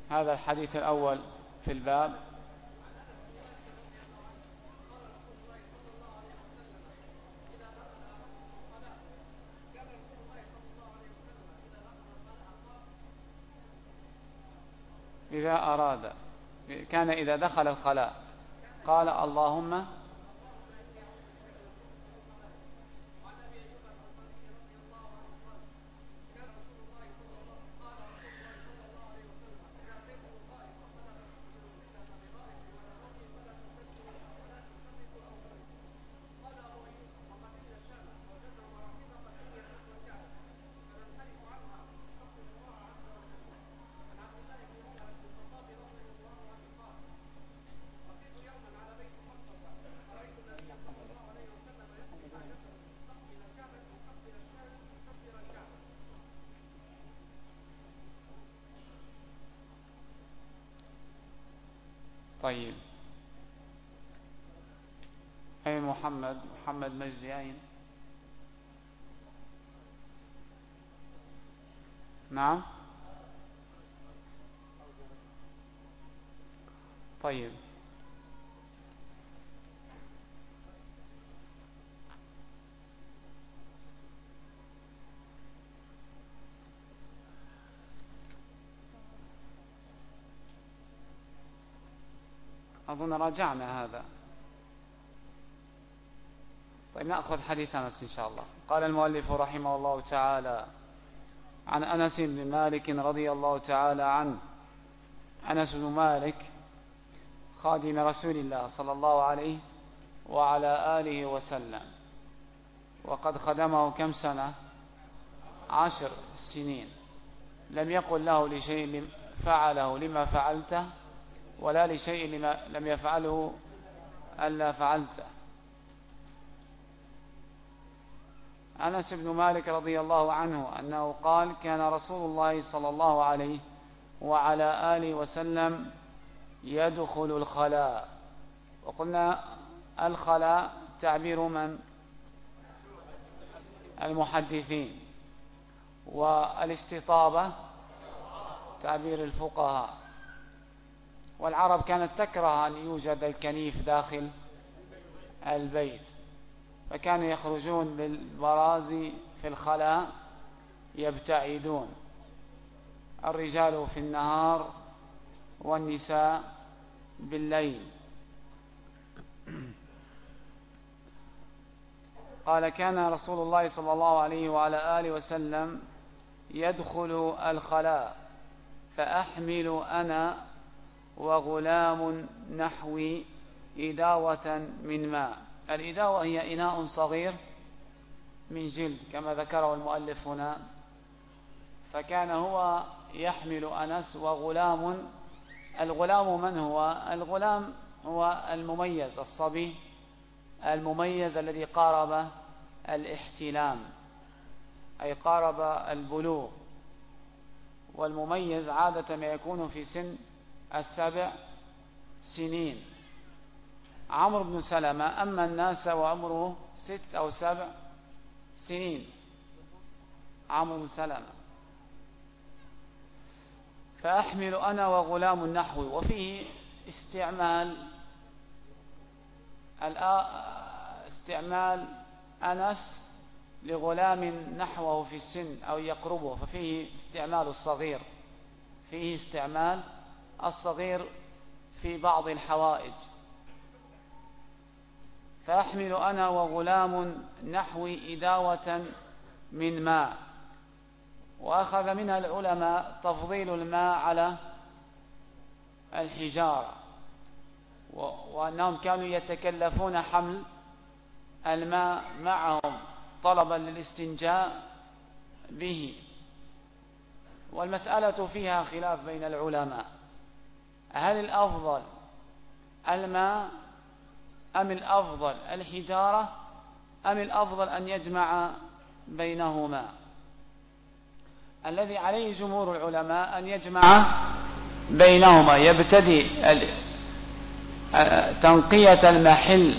هذا الحديث الأول في الباب. إذا أراد كان إذا دخل الخلاء قال اللهم طيب. أين محمد مجدي أين؟ نعم. طيب. أظن راجعنا هذا. طيب نأخذ حديث أنس إن شاء الله. قال المؤلف رحمه الله تعالى: عن أنس بن مالك رضي الله تعالى عنه. أنس بن مالك خادم رسول الله صلى الله عليه وعلى آله وسلم، وقد خدمه كم سنة؟ 10 سنين. لم يقل له لشيء فعله لما فعلته، ولا لشيء لم يفعله ألا فعلته. أنس بن مالك رضي الله عنه أنه قال: كان رسول الله صلى الله عليه وعلى آله وسلم يدخل الخلاء. وقلنا الخلاء تعبير من؟ المحدثين. والاستطابة تعبير الفقهاء. والعرب كانت تكره أن يوجد الكنيف داخل البيت، فكانوا يخرجون بالبرازي في الخلاء يبتعدون، الرجال في النهار والنساء بالليل. قال: كان رسول الله صلى الله عليه وعلى آله وسلم يدخل الخلاء فأحمل أنا وغلام نحوي إداوة من ماء. الإداوة هي إناء صغير من جلد كما ذكره المؤلف هنا. فكان هو يحمل أنس وغلام. الغلام من هو؟ الغلام هو المميز، الصبي المميز الذي قارب الاحتلام، أي قارب البلوغ. والمميز عادة ما يكون في سن 7 سنين. عمرو بن سلمة أما الناس وعمره 6 أو 7 سنين. عمرو بن سلمة. فأحمل أنا وغلام نحوي. وفيه استعمال أنس لغلام نحوه في السن أو يقربه، ففيه استعمال الصغير. فيه استعمال الصغير في بعض الحوائج. فأحمل أنا وغلام نحوي إداوة من ماء. وأخذ منها العلماء تفضيل الماء على الحجارة، وأنهم كانوا يتكلفون حمل الماء معهم طلبا للاستنجاء به. والمسألة فيها خلاف بين العلماء: هل الأفضل الماء أم الأفضل الحجارة أم الأفضل أن يجمع بينهما؟ الذي عليه جمهور العلماء أن يجمع بينهما، يبتدي تنقية المحل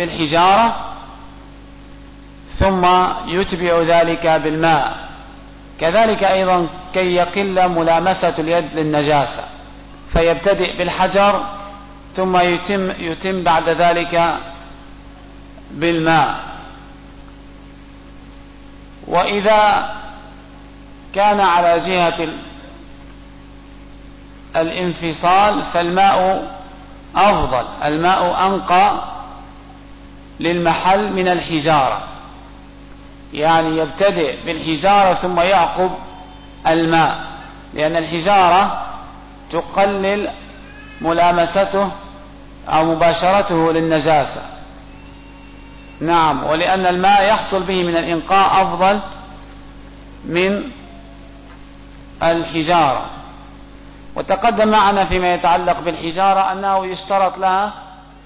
بالحجارة ثم يتبع ذلك بالماء، كذلك أيضا كي يقل ملامسة اليد للنجاسة، فيبتدئ بالحجر ثم يتم بعد ذلك بالماء. وإذا كان على جهة الانفصال فالماء أفضل، الماء أنقى للمحل من الحجارة، يعني يبتدئ بالحجارة ثم يعقب الماء، لأن الحجارة تقلل ملامسته أو مباشرته للنجاسة. نعم، ولأن الماء يحصل به من الإنقاء أفضل من الحجارة. وتقدم معنا فيما يتعلق بالحجارة أنه يشترط لها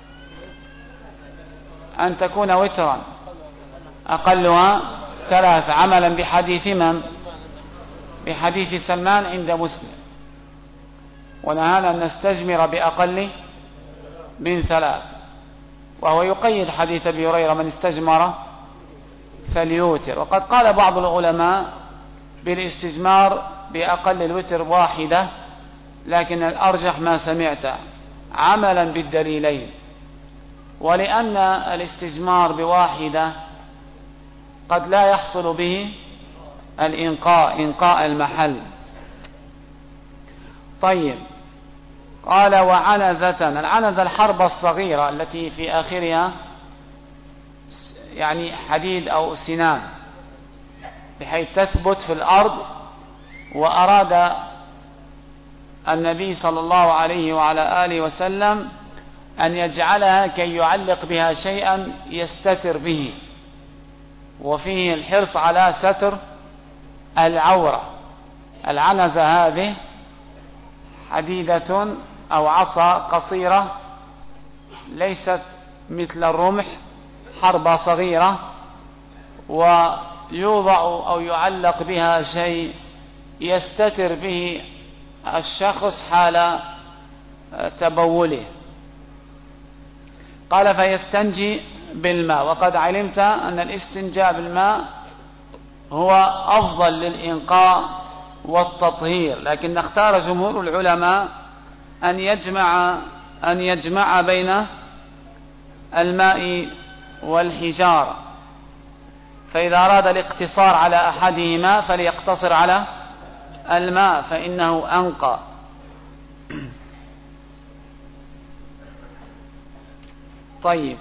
أن تكون وترا أقلها 3، عملا بحديث من؟ بحديث سلمان عند مسلم، ونهانا أن نستجمر بأقل من 3، وهو يقيد حديث أبي هريرة من استجمر فليوتر. وقد قال بعض العلماء بالاستجمار بأقل الوتر 1، لكن الأرجح ما سمعت عملا بالدليلين، ولأن الاستجمار ب1 قد لا يحصل به إنقاء المحل. طيب، قال وعنزة. العنزة الحربة الصغيرة التي في آخرها يعني حديد أو سنان بحيث تثبت في الأرض، وأراد النبي صلى الله عليه وعلى آله وسلم أن يجعلها كي يعلق بها شيئا يستتر به، وفيه الحرص على ستر العورة. العنزة هذه حديدة أو عصا قصيرة ليست مثل الرمح، حربة صغيرة، ويوضع أو يعلق بها شيء يستتر به الشخص حال تبوله. قال فيستنجي بالماء. وقد علمت أن الاستنجاء بالماء هو أفضل للإنقاء والتطهير، لكن اختار جمهور العلماء أن يجمع بين الماء والحجارة، فإذا أراد الاقتصار على أحدهما فليقتصر على الماء فإنه أنقى. طيب،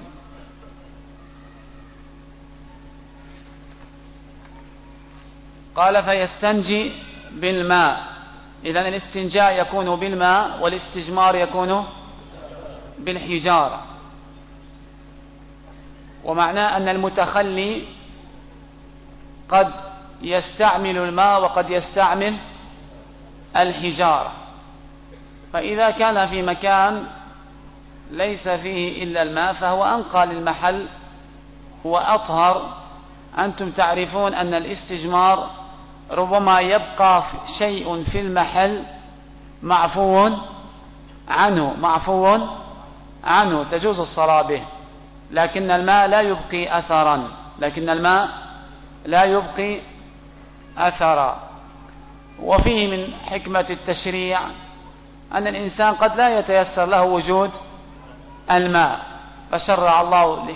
قال فيستنجي بالماء. إذن الاستنجاء يكون بالماء والاستجمار يكون بالحجارة. ومعناه أن المتخلي قد يستعمل الماء وقد يستعمل الحجارة، فإذا كان في مكان ليس فيه إلا الماء فهو أنقى للمحل وأطهر. أنتم تعرفون أن الاستجمار ربما يبقى شيء في المحل معفو عنه تجوز الصلاة به، لكن الماء لا يبقي أثرا. وفيه من حكمة التشريع أن الإنسان قد لا يتيسر له وجود الماء، فشرع الله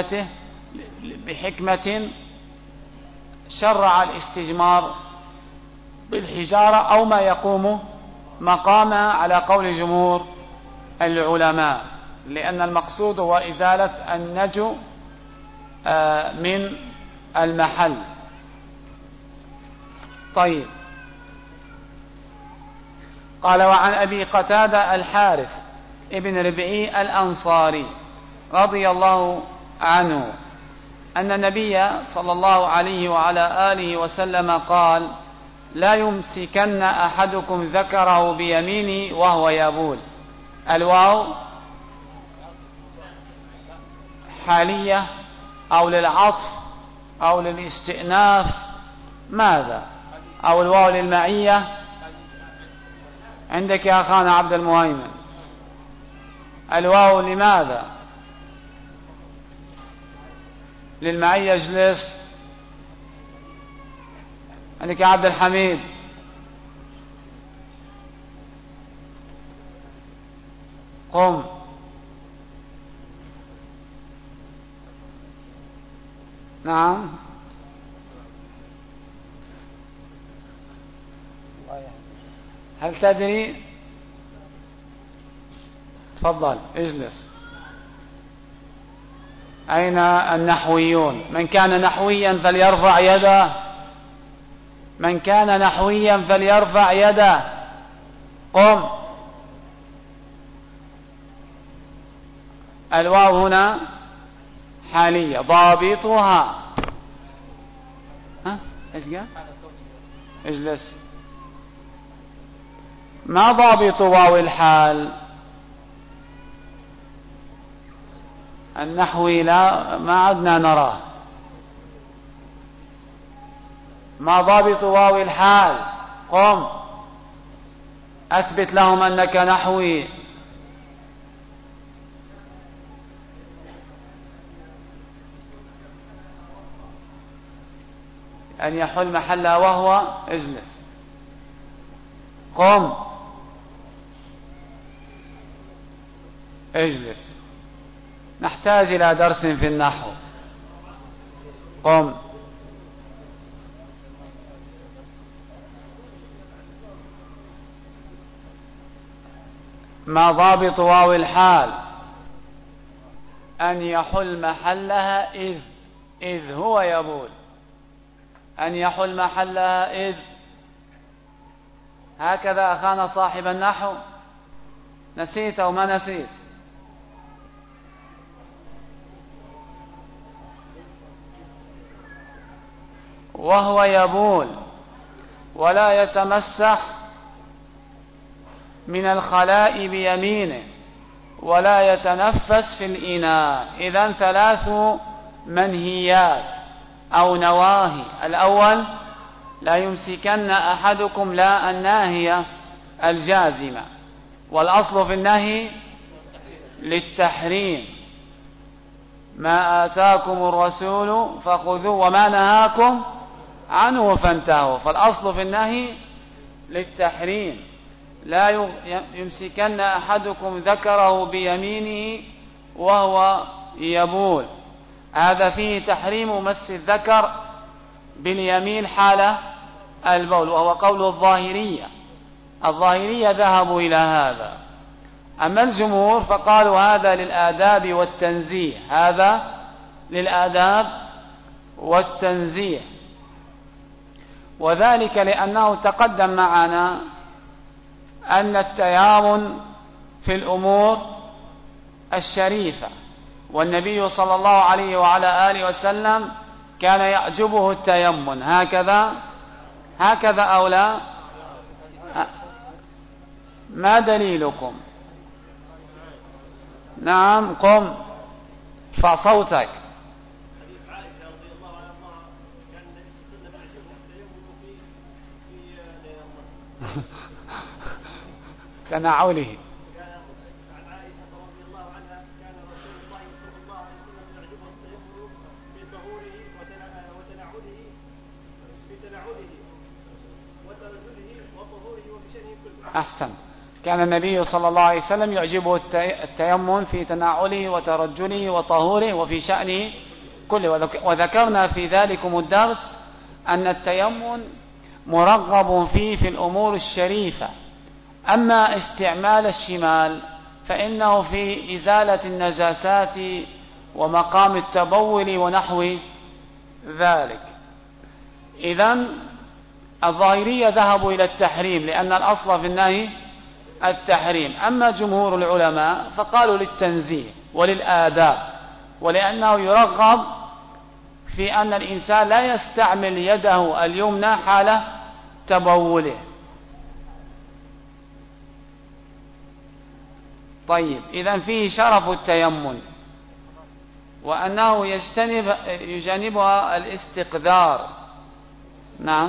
بحكمة شرع الاستجمار بالحجارة أو ما يقوم مقامها على قول جمهور العلماء، لأن المقصود هو إزالة النجو من المحل. طيب، قال وعن أبي قتادة الحارث ابن ربعي الأنصاري رضي الله عنه أن النبي صلى الله عليه وعلى آله وسلم قال لا يمسكن أحدكم ذكره بيمينه وهو يبول. الواو حالية أو للعطف أو للاستئناف، ماذا؟ أو الواو للمعية؟ عندك يا أخانا عبد المهيمن الواو لماذا؟ للمعية. اجلس. عليك يا عبد الحميد. قم. نعم. هل تدري؟ تفضل اجلس. أين النحويون؟ من كان نحويا فليرفع يده. من كان نحويا فليرفع يده. قم. الواو هنا حالية. ضابطها. ها ايش قال؟ اجلس. ما ضابط واو الحال؟ النحوي لا ما عدنا نراه. ما ضابط واو الحال؟ قم أثبت لهم أنك نحوي. أن يحل محلها وهو. اجلس. قم. اجلس. نحتاج إلى درس في النحو. قم. ما ضابط واو الحال؟ أن يحل محلها إذ هو يبول. أن يحل محلها إذ. هكذا أخانا صاحب النحو. نسيت أو ما نسيت؟ وهو يبول ولا يتمسح من الخلاء بيمينه ولا يتنفس في الإناء. إذن 3 منهيات أو نواهي. الأول: لا يمسكن أحدكم لا الناهية الجازمة، والأصل في النهي للتحريم. ما آتاكم الرسول فخذوه وما نهاكم عنه فانتهوا. فالأصل في النهي للتحريم. لا يمسكن أحدكم ذكره بيمينه وهو يبول. هذا فيه تحريم مس الذكر باليمين حال البول، وهو قول الظاهرية. الظاهرية ذهبوا إلى هذا. أما الجمهور فقالوا هذا للآداب والتنزيه. هذا للآداب والتنزيه، وذلك لأنه تقدم معنا أن التيامن في الأمور الشريفة، والنبي صلى الله عليه وعلى آله وسلم كان يعجبه التيمن. هكذا أو لا؟ ما دليلكم؟ نعم. قم ارفع صوتك. تناوله. أحسن. كان النبي صلى الله عليه وسلم يعجبه التيمم في تناوله وترجله وطهوره وفي شأنه كله. وذكرنا في ذلكم الدرس أن التيمم مرغب فيه في الأمور الشريفة. أما استعمال الشمال فإنه في إزالة النجاسات ومقام التبول ونحو ذلك. إذن الظاهرية ذهبوا إلى التحريم لأن الأصل في النهي التحريم. أما جمهور العلماء فقالوا للتنزيه وللآداب، ولأنه يرغب في أن الإنسان لا يستعمل يده اليمنى حال تبوله. طيب، إذن فيه شرف التيمم، وأنه يجانبها الاستقذار. نعم.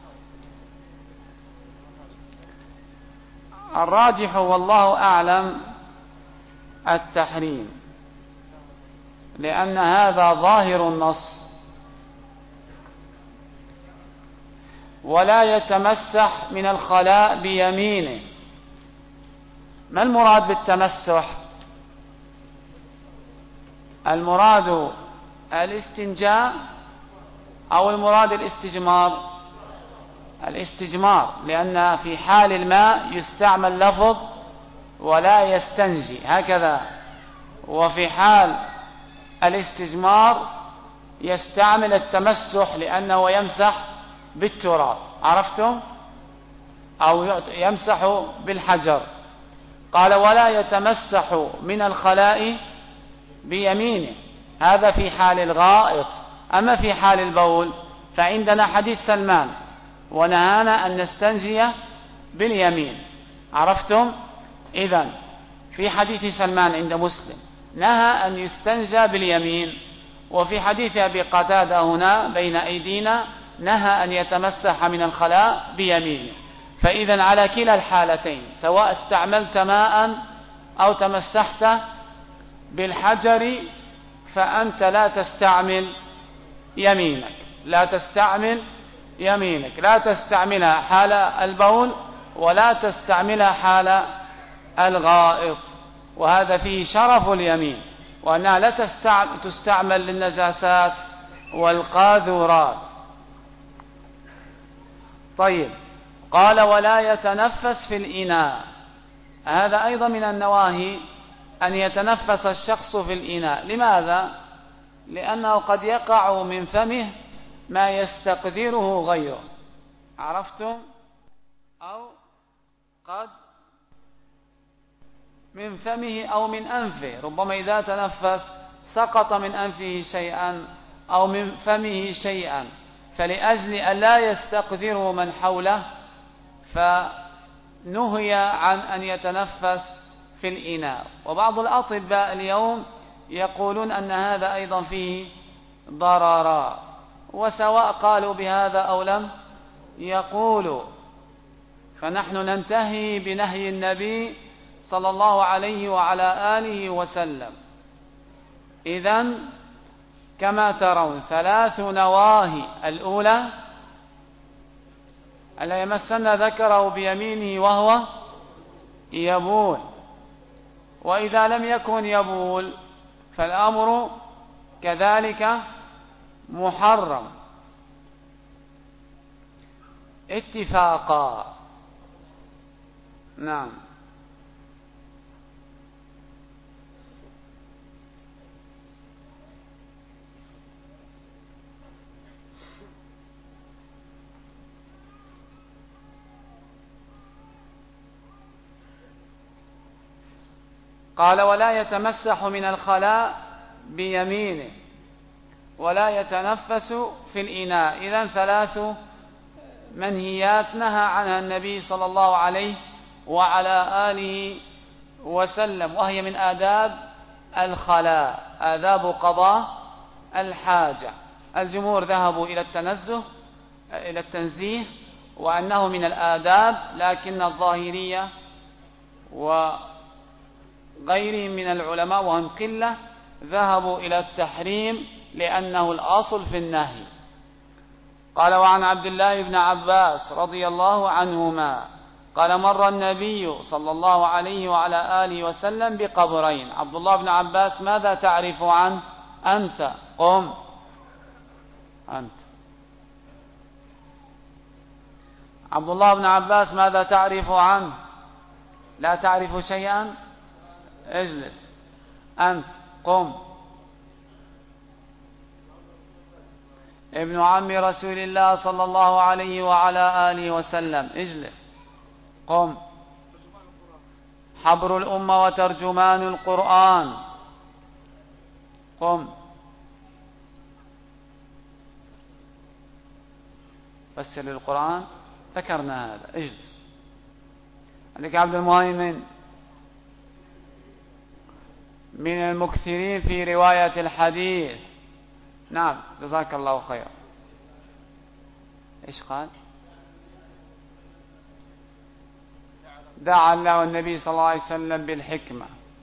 الراجح والله أعلم التحريم، لأن هذا ظاهر النص. ولا يتمسح من الخلاء بيمينه. ما المراد بالتمسح؟ المراد الاستنجاء أو المراد الاستجمار؟ الاستجمار، لأن في حال الماء يستعمل لفظ ولا يستنجي هكذا، وفي حال الاستجمار يستعمل التمسح لأنه يمسح بالتراب، عرفتم؟ أو يمسح بالحجر. قال ولا يتمسح من الخلاء بيمينه، هذا في حال الغائط. أما في حال البول فعندنا حديث سلمان ونهانا أن نستنجي باليمين، عرفتم؟ إذن في حديث سلمان عند مسلم نهى أن يستنجى باليمين، وفي حديث أبي قتادة هنا بين أيدينا نهى أن يتمسح من الخلاء بيمينه. فإذا على كلا الحالتين سواء استعملت ماء أو تمسحت بالحجر فأنت لا تستعمل يمينك، لا تستعمل يمينك، لا تستعملها حال البول ولا تستعملها حال الغائط. وهذا فيه شرف اليمين، وأنها لا تستعمل للنجاسات والقاذورات. طيب، قال ولا يتنفس في الإناء، هذا أيضا من النواهي أن يتنفس الشخص في الإناء. لماذا؟ لأنه قد يقع من فمه ما يستقذره غيره، عرفتم؟ أو قد من فمه أو من أنفه، ربما إذا تنفس سقط من أنفه شيئا أو من فمه شيئا، فلأجل أن لا يستقذره من حوله فنهي عن أن يتنفس في الإناء. وبعض الأطباء اليوم يقولون أن هذا أيضا فيه ضررا، وسواء قالوا بهذا أو لم يقولوا، فنحن ننتهي بنهي النبي صلى الله عليه وعلى آله وسلم. إذن كما ترون 3 نواهي: الأولى ألا يمسن ذكره بيمينه وهو يبول، وإذا لم يكن يبول فالأمر كذلك محرم اتفاقا. نعم. قال ولا يتمسح من الخلاء بيمينه ولا يتنفس في الإناء. إذن 3 منهيات نهى عنها النبي صلى الله عليه وعلى آله وسلم، وهي من آداب الخلاء، آداب قضاء الحاجة. الجمهور ذهبوا إلى التنزيه وأنه من الآداب، لكن الظاهرية وغيرهم من العلماء وهم قلة ذهبوا إلى التحريم لأنه الأصل في النهي. قال وعن عبد الله بن عباس رضي الله عنهما قال مر النبي صلى الله عليه وعلى آله وسلم بقبرين. عبد الله بن عباس ماذا تعرف عنه؟ أنت قم. أنت عبد الله بن عباس ماذا تعرف عنه؟ لا تعرف شيئا؟ اجلس. أنت قم. ابن عم رسول الله صلى الله عليه وعلى آله وسلم. اجلس. قم. حبر الأمة وترجمان القرآن. قم. فسر القرآن، ذكرنا هذا. اجلس. عندك عبد المهيمن من المكثرين في رواية الحديث. نعم، جزاك الله خيرا. ايش قال؟ دعا الله النبي صلى الله عليه وسلم بالحكمة،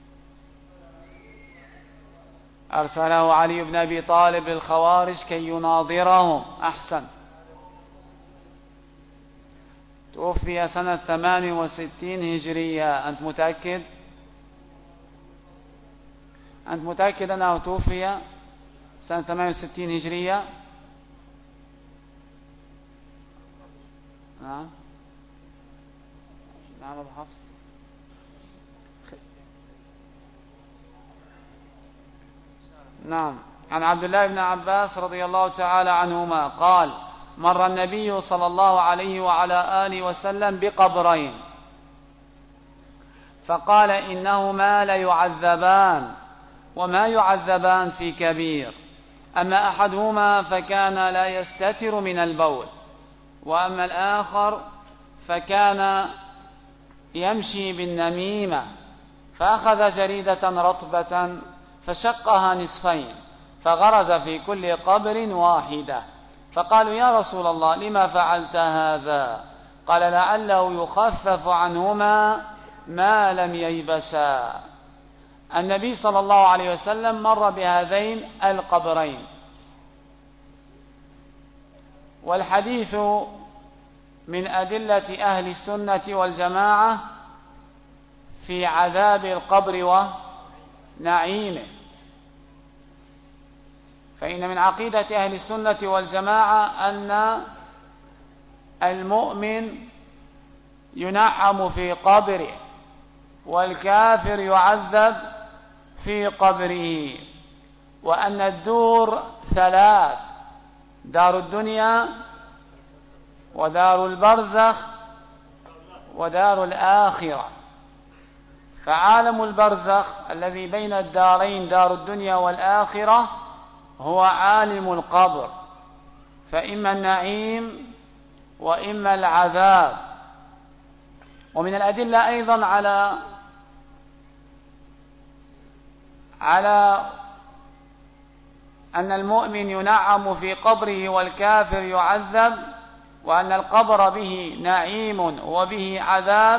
أرسله علي بن أبي طالب للخوارج كي يناظرهم. أحسن. توفي سنة 68 هجرية. أنت متأكد؟ أنت متأكد أنه توفي سنة 68 هجرية؟ نعم نعم أبو حفص. نعم. عن عبد الله بن عباس رضي الله تعالى عنهما قال: مر النبي صلى الله عليه وعلى آله وسلم بقبرين فقال: إنهما ليعذبان وما يعذبان في كبير، أما أحدهما فكان لا يستتر من البول، وأما الآخر فكان يمشي بالنميمة، فأخذ جريدة رطبة فشقها نصفين فغرز في كل قبر واحدة، فقالوا: يا رسول الله لما فعلت هذا؟ قال: لعله يخفف عنهما ما لم ييبسا. النبي صلى الله عليه وسلم مر بهذين القبرين، والحديث من أدلة أهل السنة والجماعة في عذاب القبر ونعيمه، فإن من عقيدة أهل السنة والجماعة أن المؤمن ينعم في قبره والكافر يعذب في قبره، وأن الدور ثلاث: دار الدنيا ودار البرزخ ودار الآخرة. فعالم البرزخ الذي بين الدارين دار الدنيا والآخرة هو عالم القبر، فإما النعيم وإما العذاب. ومن الأدلة أيضا على أن المؤمن ينعم في قبره والكافر يعذب، وأن القبر به نعيم وبه عذاب،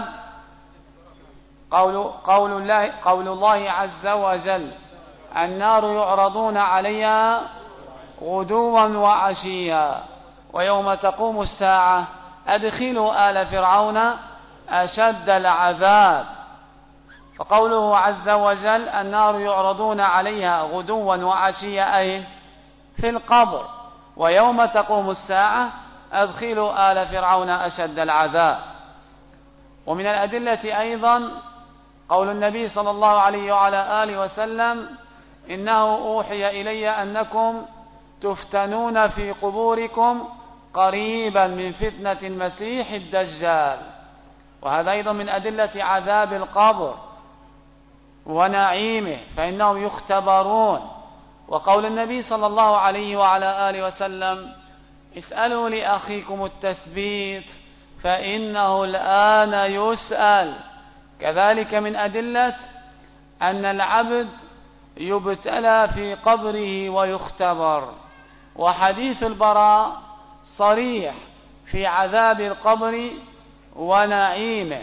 قول الله عز وجل: النار يعرضون عليها غدوا وعشيا ويوم تقوم الساعة أدخلوا آل فرعون أشد العذاب. فقوله عز وجل: النار يعرضون عليها غدوا وعشيا، أي في القبر، ويوم تقوم الساعة أدخلوا آل فرعون أشد العذاب. ومن الأدلة أيضا قول النبي صلى الله عليه وعلى آله وسلم: إنه أوحي إلي أنكم تفتنون في قبوركم قريبا من فتنة المسيح الدجال. وهذا أيضا من أدلة عذاب القبر ونعيمه، فإنهم يختبرون. وقول النبي صلى الله عليه وعلى آله وسلم: اسألوا لأخيكم التثبيت فإنه الآن يسأل. كذلك من أدلة أن العبد يبتلى في قبره ويختبر. وحديث البراء صريح في عذاب القبر ونعيمه.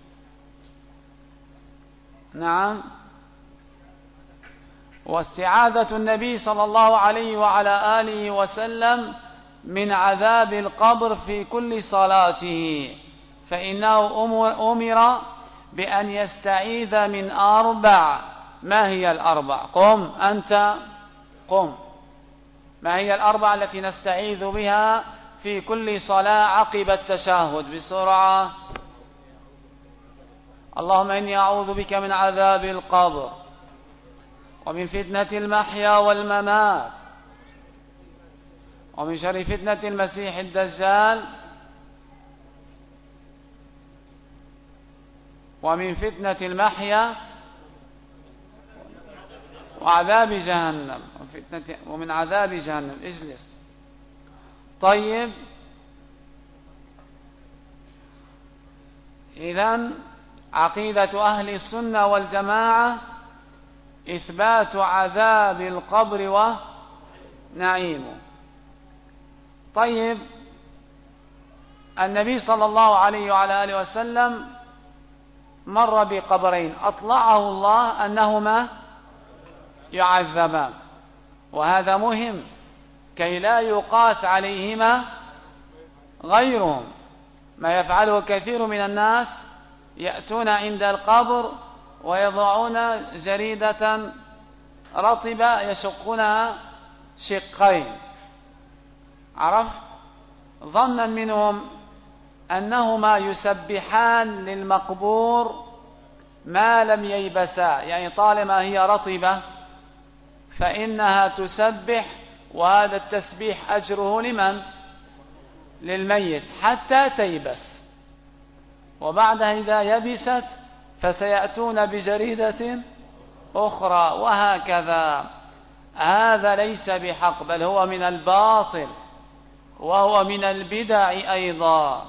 نعم. واستعاذة النبي صلى الله عليه وعلى آله وسلم من عذاب القبر في كل صلاته، فإنه أمر بأن يستعيذ من 4. ما هي الأربع؟ قم أنت، قم. ما هي الأربع التي نستعيذ بها في كل صلاة عقب التشهد؟ بسرعة. اللهم إني أعوذ بك من عذاب القبر ومن فتنة المحيا والممات ومن شر فتنة المسيح الدجال ومن فتنة المحيا وعذاب جهنم ومن عذاب جهنم. اجلس. طيب، إذن عقيدة أهل السنة والجماعة إثبات عذاب القبر ونعيمه. طيب، النبي صلى الله عليه وعلى آله وسلم مر بقبرين أطلعه الله أنهما يعذبان، وهذا مهم كي لا يقاس عليهما غيرهم. ما يفعله كثير من الناس، يأتون عند القبر ويضعون جريدة رطبة يشقونها شقين، عرفت، ظنا منهم أنهما يسبحان للمقبور ما لم ييبسا، يعني طالما هي رطبة فإنها تسبح، وهذا التسبيح أجره لمن؟ للميت حتى تيبس، وبعدها إذا يبست فسيأتون بجريدة أخرى، وهكذا. هذا ليس بحق، بل هو من الباطل وهو من البدع أيضا.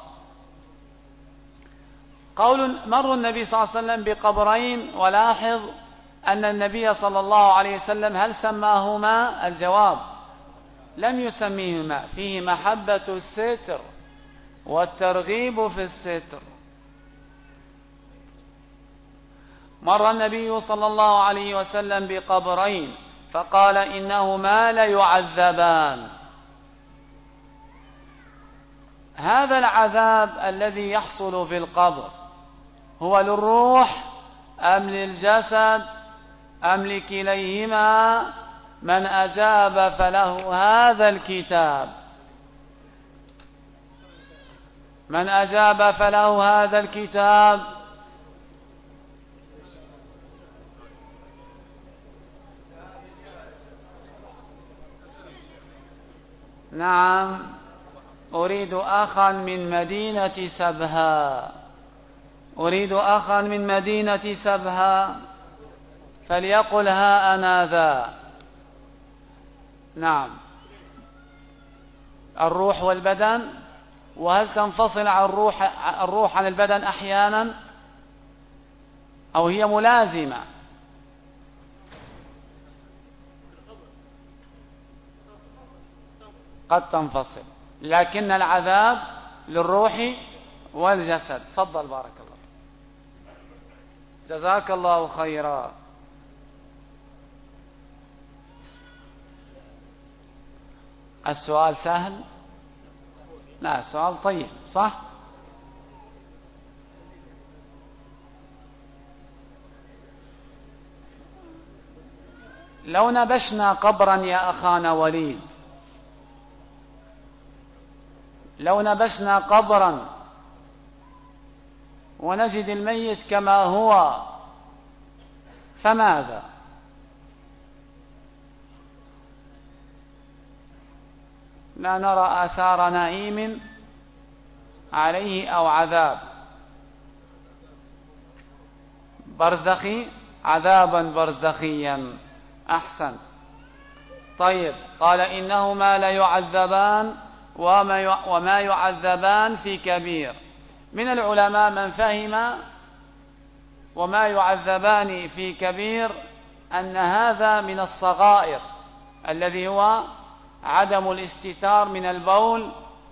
قول مر النبي صلى الله عليه وسلم بقبرين، ولاحظ أن النبي صلى الله عليه وسلم هل سماهما؟ الجواب لم يسميهما، فيه محبة الستر والترغيب في الستر. مر النبي صلى الله عليه وسلم بقبرين فقال إنهما ليعذبان. هذا العذاب الذي يحصل في القبر هو للروح أم للجسد أم لكليهما؟ من أجاب فله هذا الكتاب، من أجاب فله هذا الكتاب. نعم، أريد أخا من مدينة سبها، أريد أخا من مدينة سبها فليقل ها أنا ذا. نعم، الروح والبدن. وهل تنفصل عن الروح عن البدن أحيانا، أو هي ملازمة؟ قد تنفصل، لكن العذاب للروح والجسد. تفضل، بارك الله، جزاك الله خيرا. السؤال سهل؟ لا، سؤال طيب، صح؟ لو نبشنا قبرا يا أخانا وليد، لو نبشنا قبرا ونجد الميت كما هو فماذا؟ لا نرى آثار نعيم عليه أو عذاب برزخي، عذابا برزخيا. أحسن. طيب، قال إنهما ليعذبان وما يعذبان في كبير. من العلماء من فهم وما يعذبان في كبير أن هذا من الصغائر، الذي هو عدم الاستتار من البول،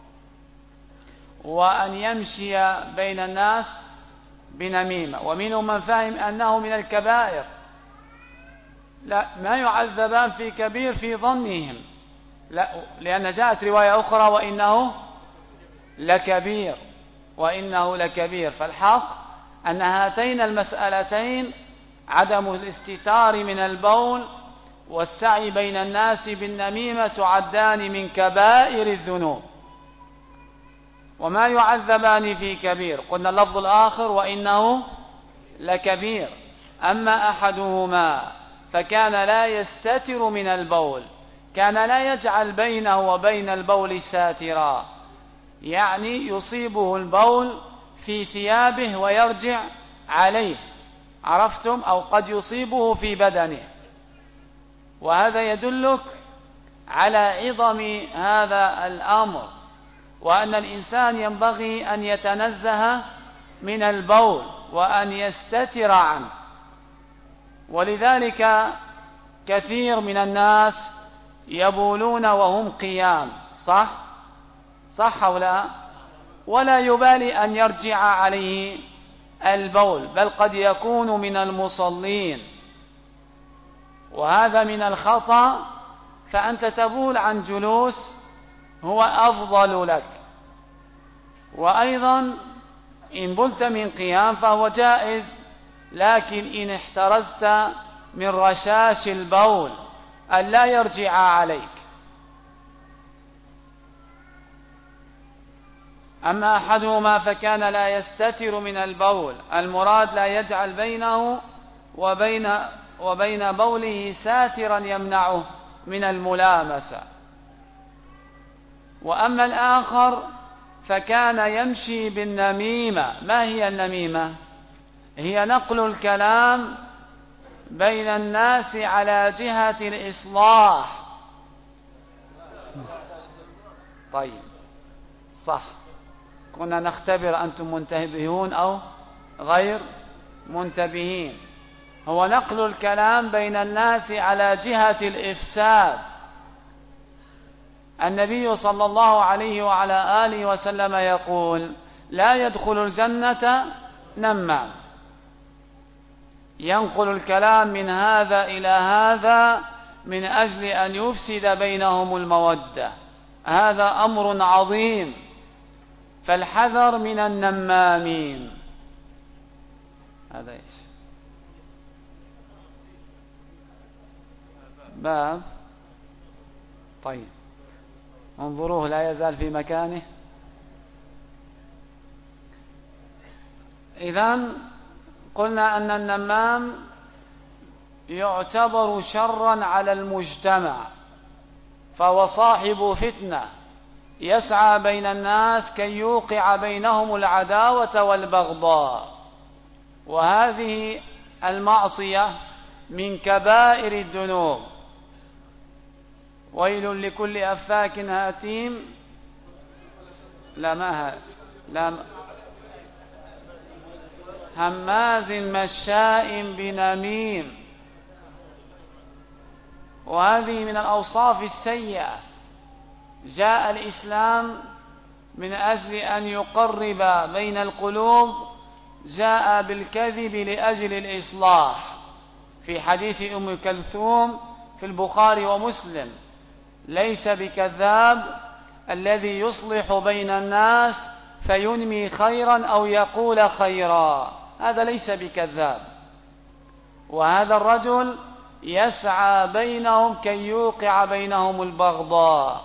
وأن يمشي بين الناس بنميمة. ومنهم من فهم أنه من الكبائر. لا، ما يعذبان في كبير في ظنهم، لا، لأن جاءت رواية أخرى وإنه لكبير، وإنه لكبير. فالحق أن هاتين المسألتين، عدم الاستتار من البول والسعي بين الناس بالنميمة، تعدان من كبائر الذنوب. وما يعذبان في كبير، قلنا اللفظ الآخر وإنه لكبير. أما أحدهما فكان لا يستتر من البول، كان لا يجعل بينه وبين البول ساترا، يعني يصيبه البول في ثيابه ويرجع عليه، عرفتم؟ أو قد يصيبه في بدنه. وهذا يدلك على عظم هذا الأمر، وأن الإنسان ينبغي أن يتنزه من البول وأن يستتر عنه. ولذلك كثير من الناس يبولون وهم قيام، صح أو لا؟ ولا يبالي أن يرجع عليه البول، بل قد يكون من المصلين، وهذا من الخطأ. فأنت تبول عن جلوس هو أفضل لك، وأيضا إن بلت من قيام فهو جائز، لكن إن احترزت من رشاش البول أن لا يرجع عليك. أما أحدهما فكان لا يستتر من البول، المراد لا يجعل بينه وبين بوله ساترا يمنعه من الملامسة. وأما الآخر فكان يمشي بالنميمة. ما هي النميمة؟ هي نقل الكلام بين الناس على جهة الإصلاح. طيب، صح، كنا نختبر أنتم منتبهون أو غير منتبهين. هو نقل الكلام بين الناس على جهة الإفساد. النبي صلى الله عليه وعلى آله وسلم يقول: لا يدخل الجنة نمام، ينقل الكلام من هذا إلى هذا من أجل أن يفسد بينهم المودة. هذا أمر عظيم، فالحذر من النمامين. هذا إيش؟ باب. طيب، انظروه لا يزال في مكانه. إذن قلنا أن النمام يعتبر شرا على المجتمع، فهو صاحب فتنة يسعى بين الناس كي يوقع بينهم العداوة والبغضاء، وهذه المعصية من كبائر الذنوب. ويل لكل أفاك أثيم. هماز مشاء بنميم. وهذه من الأوصاف السيئة. جاء الإسلام من أجل أن يقرب بين القلوب، جاء بالكذب لأجل الإصلاح. في حديث أم كلثوم في البخاري ومسلم: ليس بكذاب الذي يصلح بين الناس فينمي خيرا أو يقول خيرا، هذا ليس بكذاب. وهذا الرجل يسعى بينهم كي يوقع بينهم البغضاء.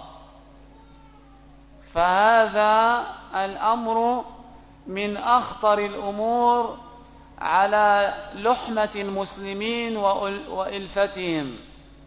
فهذا الأمر من أخطر الأمور على لحمة المسلمين وإلفتهم.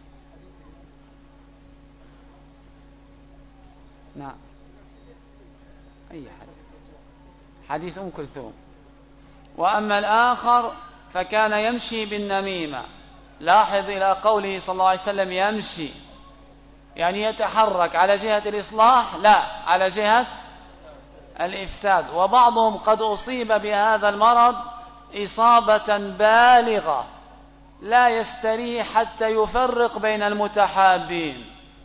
نعم، أي حديث أم كلثوم. وأما الآخر فكان يمشي بالنميمة. لاحظ إلى قوله صلى الله عليه وسلم يمشي، يعني يتحرك على جهة الإصلاح، لا على جهة الإفساد. وبعضهم قد أصيب بهذا المرض إصابة بالغة، لا يستريح حتى يفرق بين المتحابين.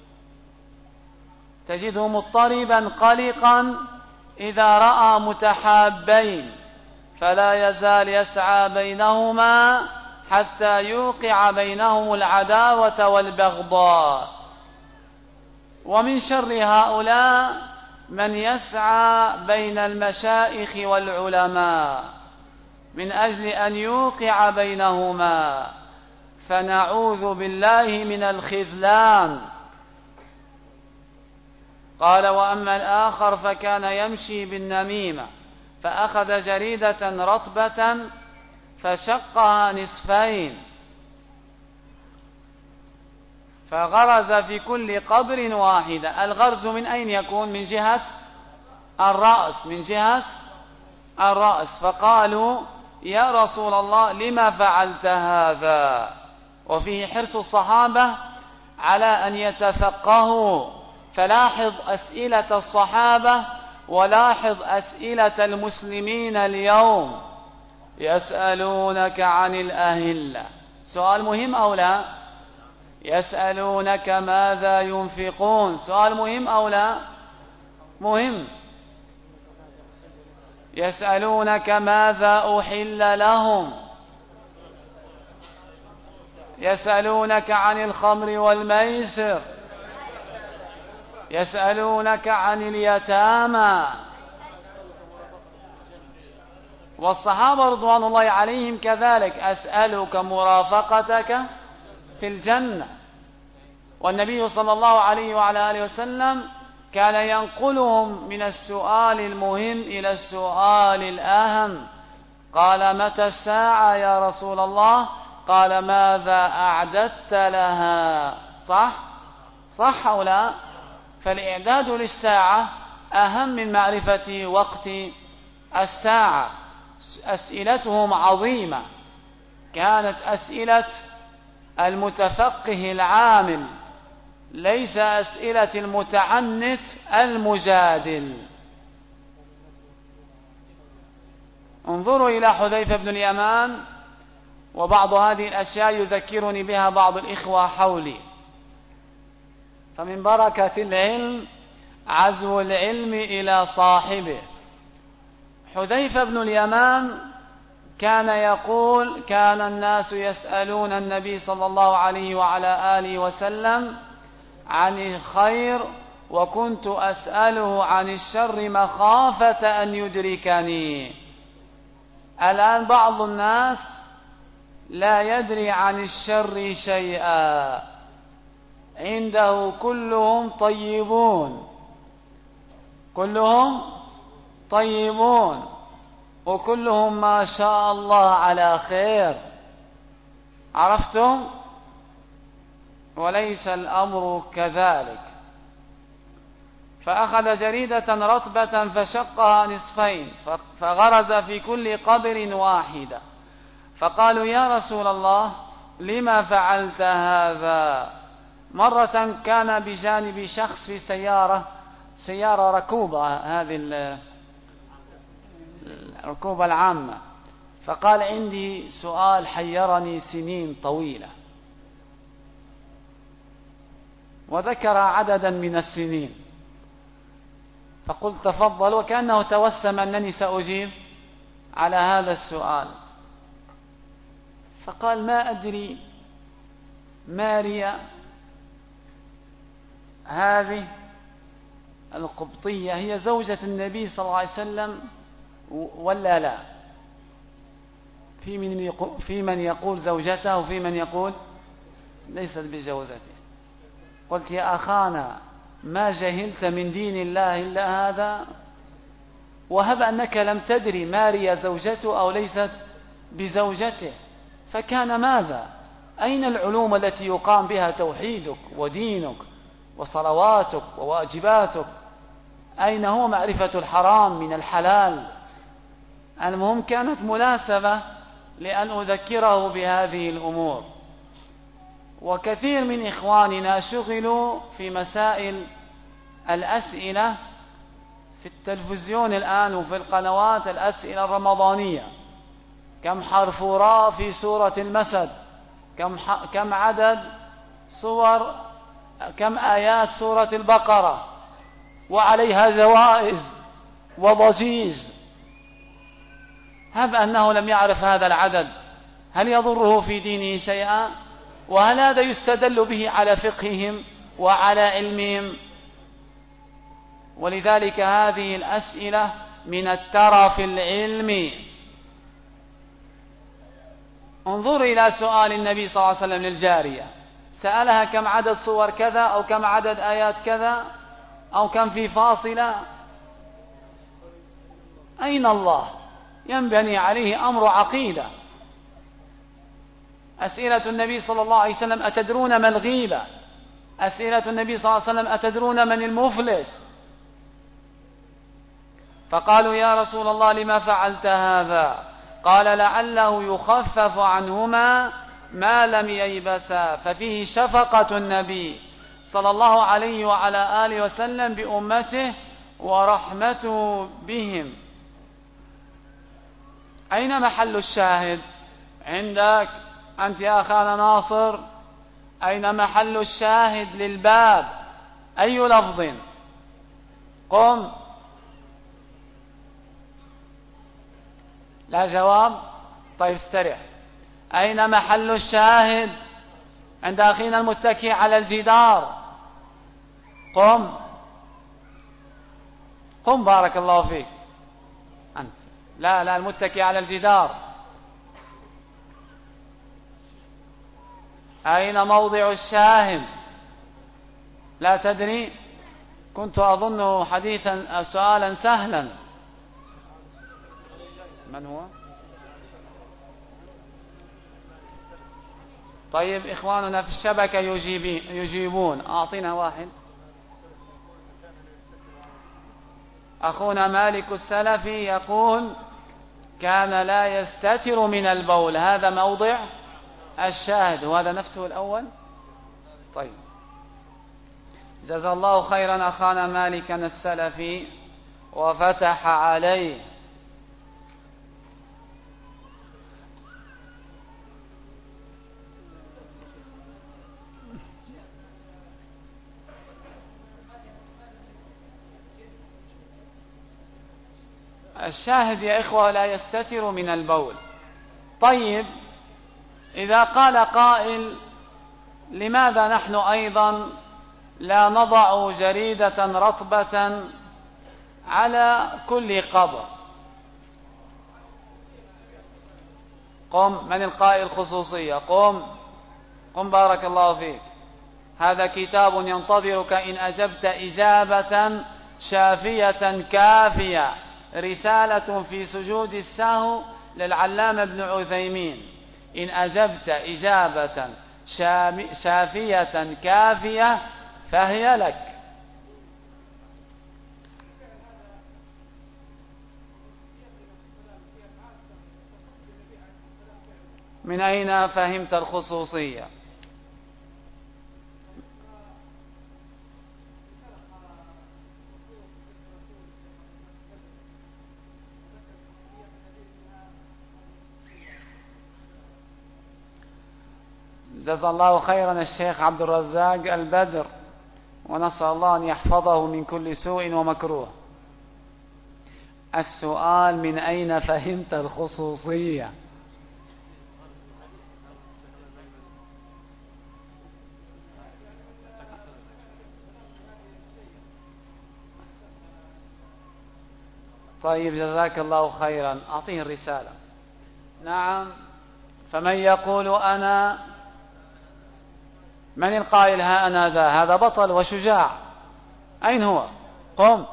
تجده مضطربا قلقا إذا رأى متحابين، فلا يزال يسعى بينهما حتى يوقع بينهم العداوة والبغضاء. ومن شر هؤلاء من يسعى بين المشايخ والعلماء من أجل أن يوقع بينهما، فنعوذ بالله من الخذلان. قال: وأما الآخر فكان يمشي بالنميمة، فأخذ جريدة رطبة فشقها نصفين، فغرز في كل قبر واحدة. الغرز من أين يكون؟ من جهة الرأس، من جهة الرأس. فقالوا: يا رسول الله لما فعلت هذا؟ وفيه حرص الصحابة على أن يتفقهوا. فلاحظ أسئلة الصحابة ولاحظ أسئلة المسلمين اليوم. يسألونك عن الأهلة، سؤال مهم أو لا؟ يسألونك ماذا ينفقون، سؤال مهم أو لا؟ مهم. يسألونك ماذا أحل لهم، يسألونك عن الخمر والميسر، يسألونك عن اليتامى، والصحابة رضوان الله عليهم كذلك: أسألك مرافقتك في الجنة. والنبي صلى الله عليه وعلى آله وسلم كان ينقلهم من السؤال المهم إلى السؤال الأهم. قال: متى الساعة يا رسول الله؟ قال: ماذا أعددت لها؟ صح أو لا؟ فالإعداد للساعة أهم من معرفة وقت الساعة. أسئلتهم عظيمة، كانت أسئلة المتفقه العامل، ليس أسئلة المتعنت المجادل. انظروا إلى حذيفة بن اليمان، وبعض هذه الأشياء يذكرني بها بعض الإخوة حولي. فمن بركة العلم عزو العلم إلى صاحبه. حذيفة بن اليمان كان يقول: كان الناس يسألون النبي صلى الله عليه وعلى آله وسلم عن الخير، وكنت أسأله عن الشر مخافة أن يدركني. الآن بعض الناس لا يدري عن الشر شيئا، عنده كلهم طيبون، كلهم طيبون، وكلهم ما شاء الله على خير. عرفتم؟ وليس الأمر كذلك. فأخذ جريدة رطبة فشقها نصفين، فغرز في كل قبر واحدة. فقالوا: يا رسول الله، لما فعلت هذا؟ مرة كان بجانب شخص في سيارة ركوبة، هذه الركوبة العامة، فقال: عندي سؤال حيرني سنين طويلة، وذكر عددا من السنين. فقلت: تفضل، وكأنه توسم أنني سأجيب على هذا السؤال. فقال: ما أدري، ماريا هذه القبطية هي زوجة النبي صلى الله عليه وسلم ولا لا؟ في من يقول زوجته، وفي من يقول ليست بزوجته. قلت: يا أخانا، ما جهلت من دين الله إلا هذا؟ وهب أنك لم تدري ماريا زوجته أو ليست بزوجته، فكان ماذا؟ أين العلوم التي يقام بها توحيدك ودينك وصلواتك وواجباتك؟ أين هو معرفة الحرام من الحلال؟ المهم كانت مناسبة لأن أذكره بهذه الأمور. وكثير من إخواننا شغلوا في مسائل الأسئلة في التلفزيون الآن وفي القنوات، الأسئلة الرمضانية: كم حرف راء في سورة المسد؟ كم عدد سور، كم آيات سورة البقرة؟ وعليها جوائز وضجيج. هب أنه لم يعرف هذا العدد، هل يضره في دينه شيئا؟ وهل هذا يستدل به على فقههم وعلى علمهم؟ ولذلك هذه الأسئلة من الترف العلمي. انظر إلى سؤال النبي صلى الله عليه وسلم للجارية، سألها: كم عدد سور كذا، أو كم عدد آيات كذا، أو كم في فاصلة؟ أين الله؟ ينبني عليه أمر عقيدة. أسئلة النبي صلى الله عليه وسلم: أتدرون ما الغيبة؟ أسئلة النبي صلى الله عليه وسلم: أتدرون من المفلس؟ فقالوا: يا رسول الله، لما فعلت هذا؟ قال: لعله يخفف عنهما ما لم ييبسا. ففيه شفقة النبي صلى الله عليه وعلى آله وسلم بأمته ورحمته بهم. أين محل الشاهد عندك أنت يا أخانا ناصر؟ أين محل الشاهد للباب؟ أي لفظ؟ قم. لا جواب؟ طيب استرح. أين محل الشاهد عند أخينا المتكي على الجدار؟ قم قم، بارك الله فيك. أنت لا لا، المتكي على الجدار. أين موضع الشاهد؟ لا تدري؟ كنت أظنه حديثا سؤالا سهلا. من هو؟ طيب إخواننا في الشبكة يجيبون. أعطينا واحد. أخونا مالك السلفي يقول كان لا يستتر من البول، هذا موضع الشاهد، وهذا نفسه الأول. طيب، جزا الله خيرا أخانا مالكا السلفي وفتح عليه. الشاهد يا إخوة لا يستتر من البول. طيب، إذا قال قائل لماذا نحن أيضا لا نضع جريدة رطبة على كل قبر؟ قم، من القائل خصوصية؟ قم بارك الله فيك. هذا كتاب ينتظرك إن أجبت إجابة شافية كافية، رسالة في سجود السهو للعلامة ابن عثيمين. إن أجبت إجابة شافية كافية فهي لك. من أين فهمت الخصوصية؟ جزا الله خيرا الشيخ عبد الرزاق البدر، ونسأل الله أن يحفظه من كل سوء ومكروه. السؤال من أين فهمت الخصوصية؟ طيب، جزاك الله خيرا. أعطيه الرسالة. نعم، فمن يقول أنا؟ من القائل ها أنا ذا؟ هذا بطل وشجاع. أين هو؟ قم.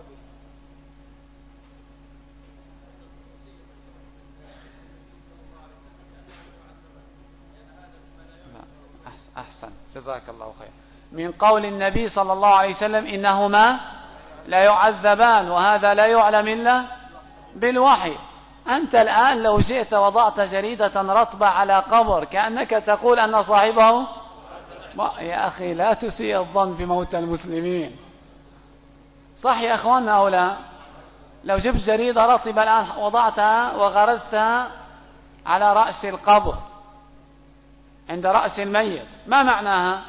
أحسن، جزاك الله خير. من قول النبي صلى الله عليه وسلم إنهما لا يعذبان، وهذا لا يعلم إلا بالوحي. أنت الآن لو جئت وضعت جريدة رطبة على قبر كأنك تقول أن صاحبه يا أخي لا تسيء الظن بموتى المسلمين. صح يا أخواننا أو لا؟ لو جبت جريدة رطبة الآن وضعتها وغرزتها على رأس القبر عند رأس الميت، ما معناها؟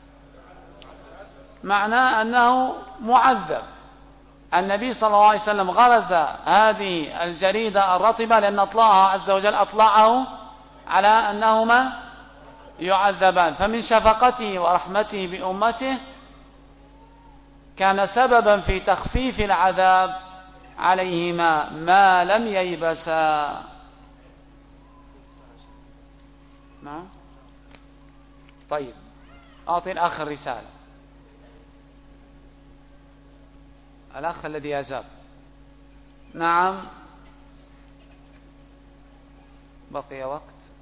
معناه أنه معذب. النبي صلى الله عليه وسلم غرز هذه الجريدة الرطبة لأن الله عز وجل أطلعه على أنهما يعذبان، فمن شفقته ورحمته بأمته كان سببا في تخفيف العذاب عليهما ما لم ييبسا. نعم. طيب، أعطي الأخ الرسالة، الأخ الذي أجاب. نعم، بقي وقت.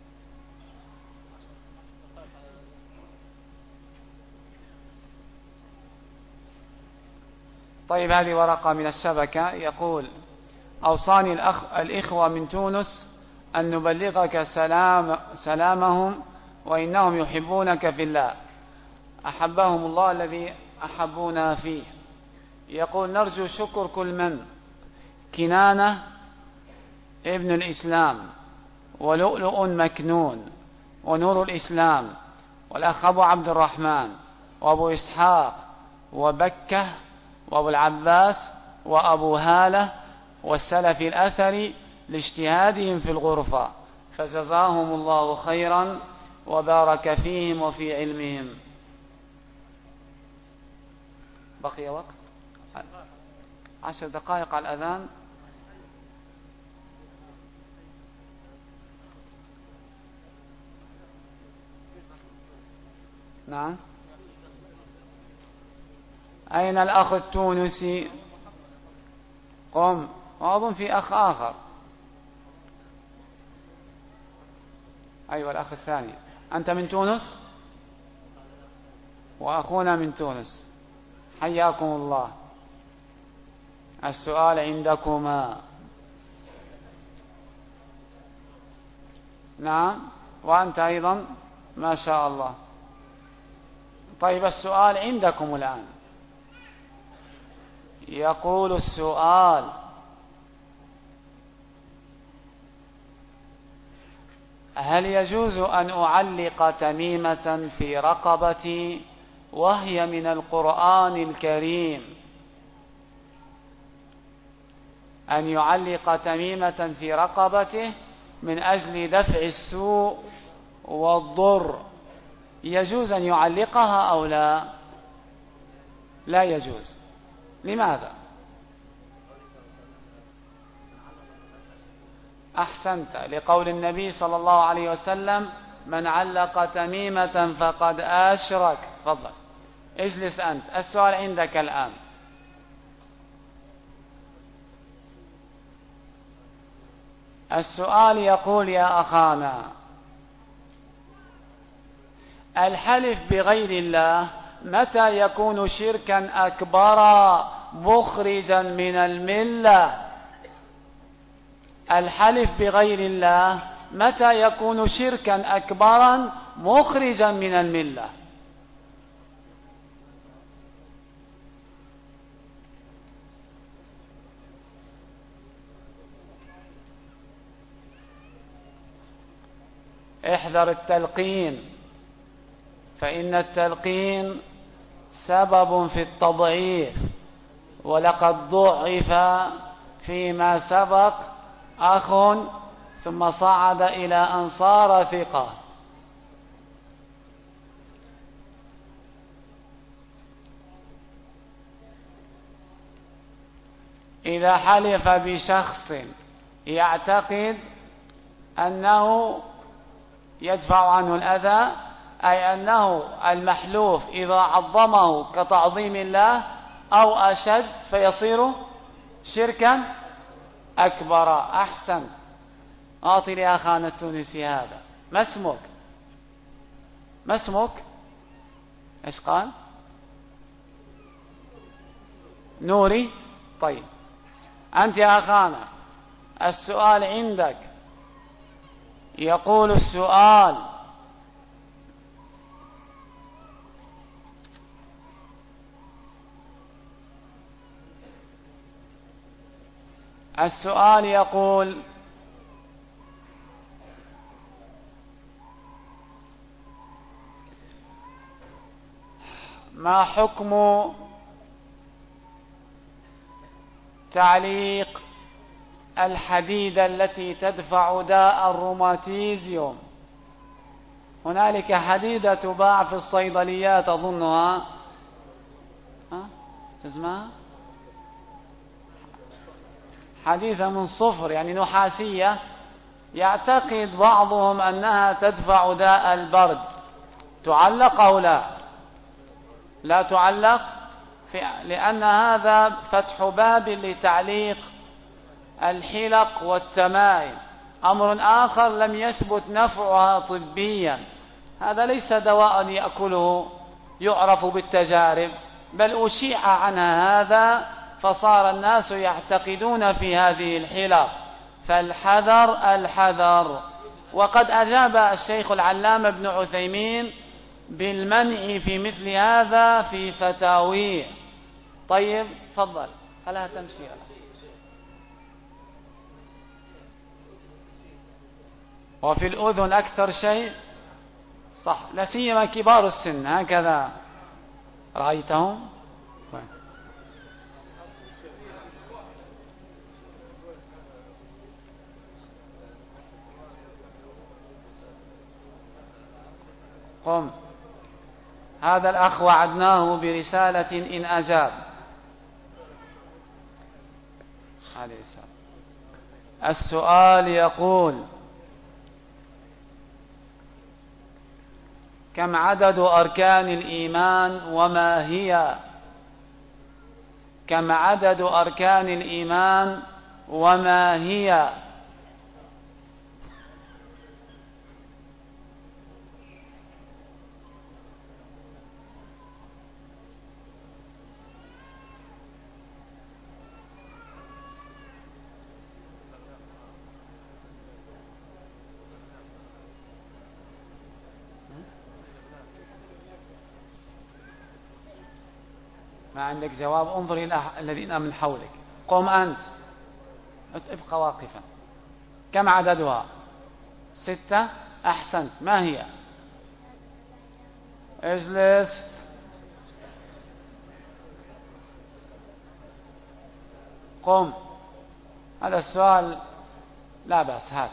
طيب، هذه ورقة من الشبكة يقول أوصاني الإخوة من تونس أن نبلغك سلامهم وإنهم يحبونك في الله، أحبهم الله الذي أحبونا فيه. يقول نرجو شكر كل من كنانة ابن الإسلام ولؤلؤ مكنون ونور الإسلام والأخ أبو عبد الرحمن وأبو إسحاق وبكة وأبو العباس وأبو هالة والسلف الأثري لاجتهادهم في الغرفة، فجزاهم الله خيرا وبارك فيهم وفي علمهم. بقي وقت 10 دقائق على الأذان. نعم. أين الأخ التونسي؟ قم، وأظن في أخ آخر. أيوة الأخ الثاني. أنت من تونس وأخونا من تونس، حياكم الله. السؤال عندكما. نعم، وأنت أيضا ما شاء الله. طيب السؤال عندكم الآن. يقول السؤال: هل يجوز أن أعلق تميمة في رقبتي وهي من القرآن الكريم؟ أن يعلق تميمة في رقبته من أجل دفع السوء والضر، يجوز أن يعلقها أو لا؟ لا يجوز. لماذا؟ أحسنت، لقول النبي صلى الله عليه وسلم: من علق تميمة فقد أشرك. تفضل اجلس أنت، السؤال عندك الآن. السؤال يقول: يا أخانا، الحلف بغير الله متى يكون شركا أكبر مخرجا من الملة؟ الحلف بغير الله متى يكون شركا أكبرا مخرجا من الملة؟ احذر التلقين، فإن التلقين سبب في التضعيف، ولقد ضعف فيما سبق أخ ثم صعد إلى أن صار ثقة. إذا حلف بشخص يعتقد أنه يدفع عنه الأذى، أي أنه المحلوف إذا عظمه كتعظيم الله أو أشد فيصير شركا أكبر. أحسن، أعطي لأخانا التونسي هذا. ما اسمك؟ ما اسمك؟ إيش قال؟ نوري. طيب أنت يا أخانا السؤال عندك. يقول السؤال: السؤال يقول: ما حكم تعليق الحديدة التي تدفع داء الروماتيزيوم؟ هنالك حديدة تباع في الصيدليات أظنها اسمها حديثة من صفر، يعني نحاسية، يعتقد بعضهم أنها تدفع داء البرد. تعلق أو لا؟ لا تعلق، لأن هذا فتح باب لتعليق الحلق والتمائم، أمر آخر لم يثبت نفعها طبيا. هذا ليس دواء يأكله يعرف بالتجارب، بل أشيع عنها هذا فصار الناس يعتقدون في هذه الحلق، فالحذر الحذر. وقد أجاب الشيخ العلامة ابن عثيمين بالمنع في مثل هذا في فتاويه. طيب تفضل، هلا تمشي. وفي الأذن أكثر شيء، صح، لا سيما كبار السن، هكذا رأيتهم. قم، هذا الأخ وعدناه برسالة إن أجاب. السؤال يقول: كم عدد أركان الإيمان وما هي؟ كم عدد أركان الإيمان وما هي؟ ما عندك جواب؟ انظر إلى الذين من حولك. قم أنت، ابقى واقفا. كم عددها؟ 6. أحسنت. ما هي؟ اجلس. قم. هذا السؤال لا بأس. هات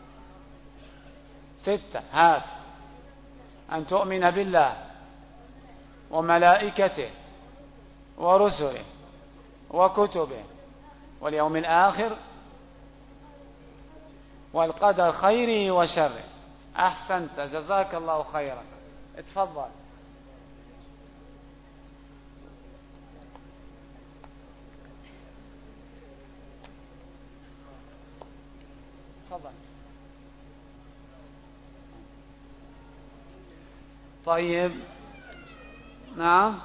6. هات: أن تؤمن بالله وملائكته ورسله وكتبه واليوم الآخر والقدر خيره وشره. أحسنت، جزاك الله خيرا. اتفضل. تفضل. طيب. نعم.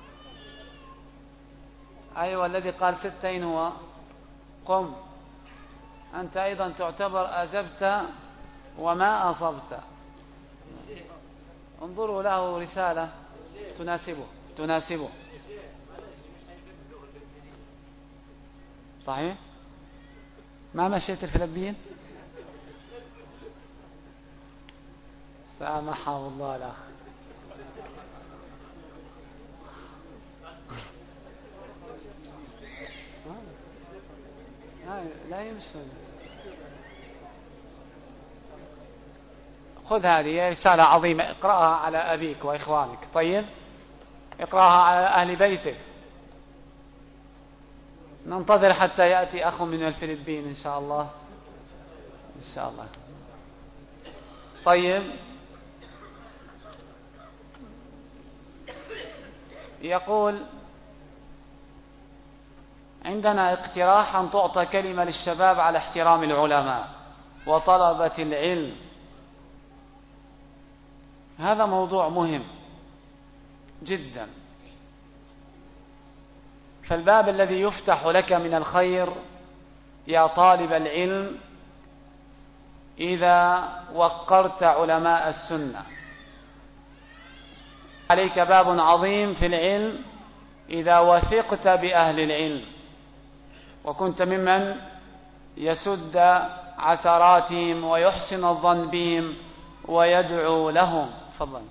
أيوة، الذي قال 6 هو. قم. أنت أيضا تعتبر أجبت وما أصبت. انظروا له رسالة تناسبه. صحيح. ما مشيت الفلبين. سامحه الله الأخ. لا يمشي. خذ هذه رسالة عظيمة، اقرأها على أبيك وإخوانك. طيب، اقرأها على أهل بيتك. ننتظر حتى يأتي أخ من الفلبين إن شاء الله. إن شاء الله. طيب، يقول: عندنا اقتراح أن تعطى كلمة للشباب على احترام العلماء وطلبة العلم. هذا موضوع مهم جدا. فالباب الذي يفتح لك من الخير يا طالب العلم إذا وقرت علماء السنة. عليك باب عظيم في العلم إذا وثقت بأهل العلم وكنت ممن يسد عثراتهم ويحسن الظن بهم ويدعو لهم. تفضل.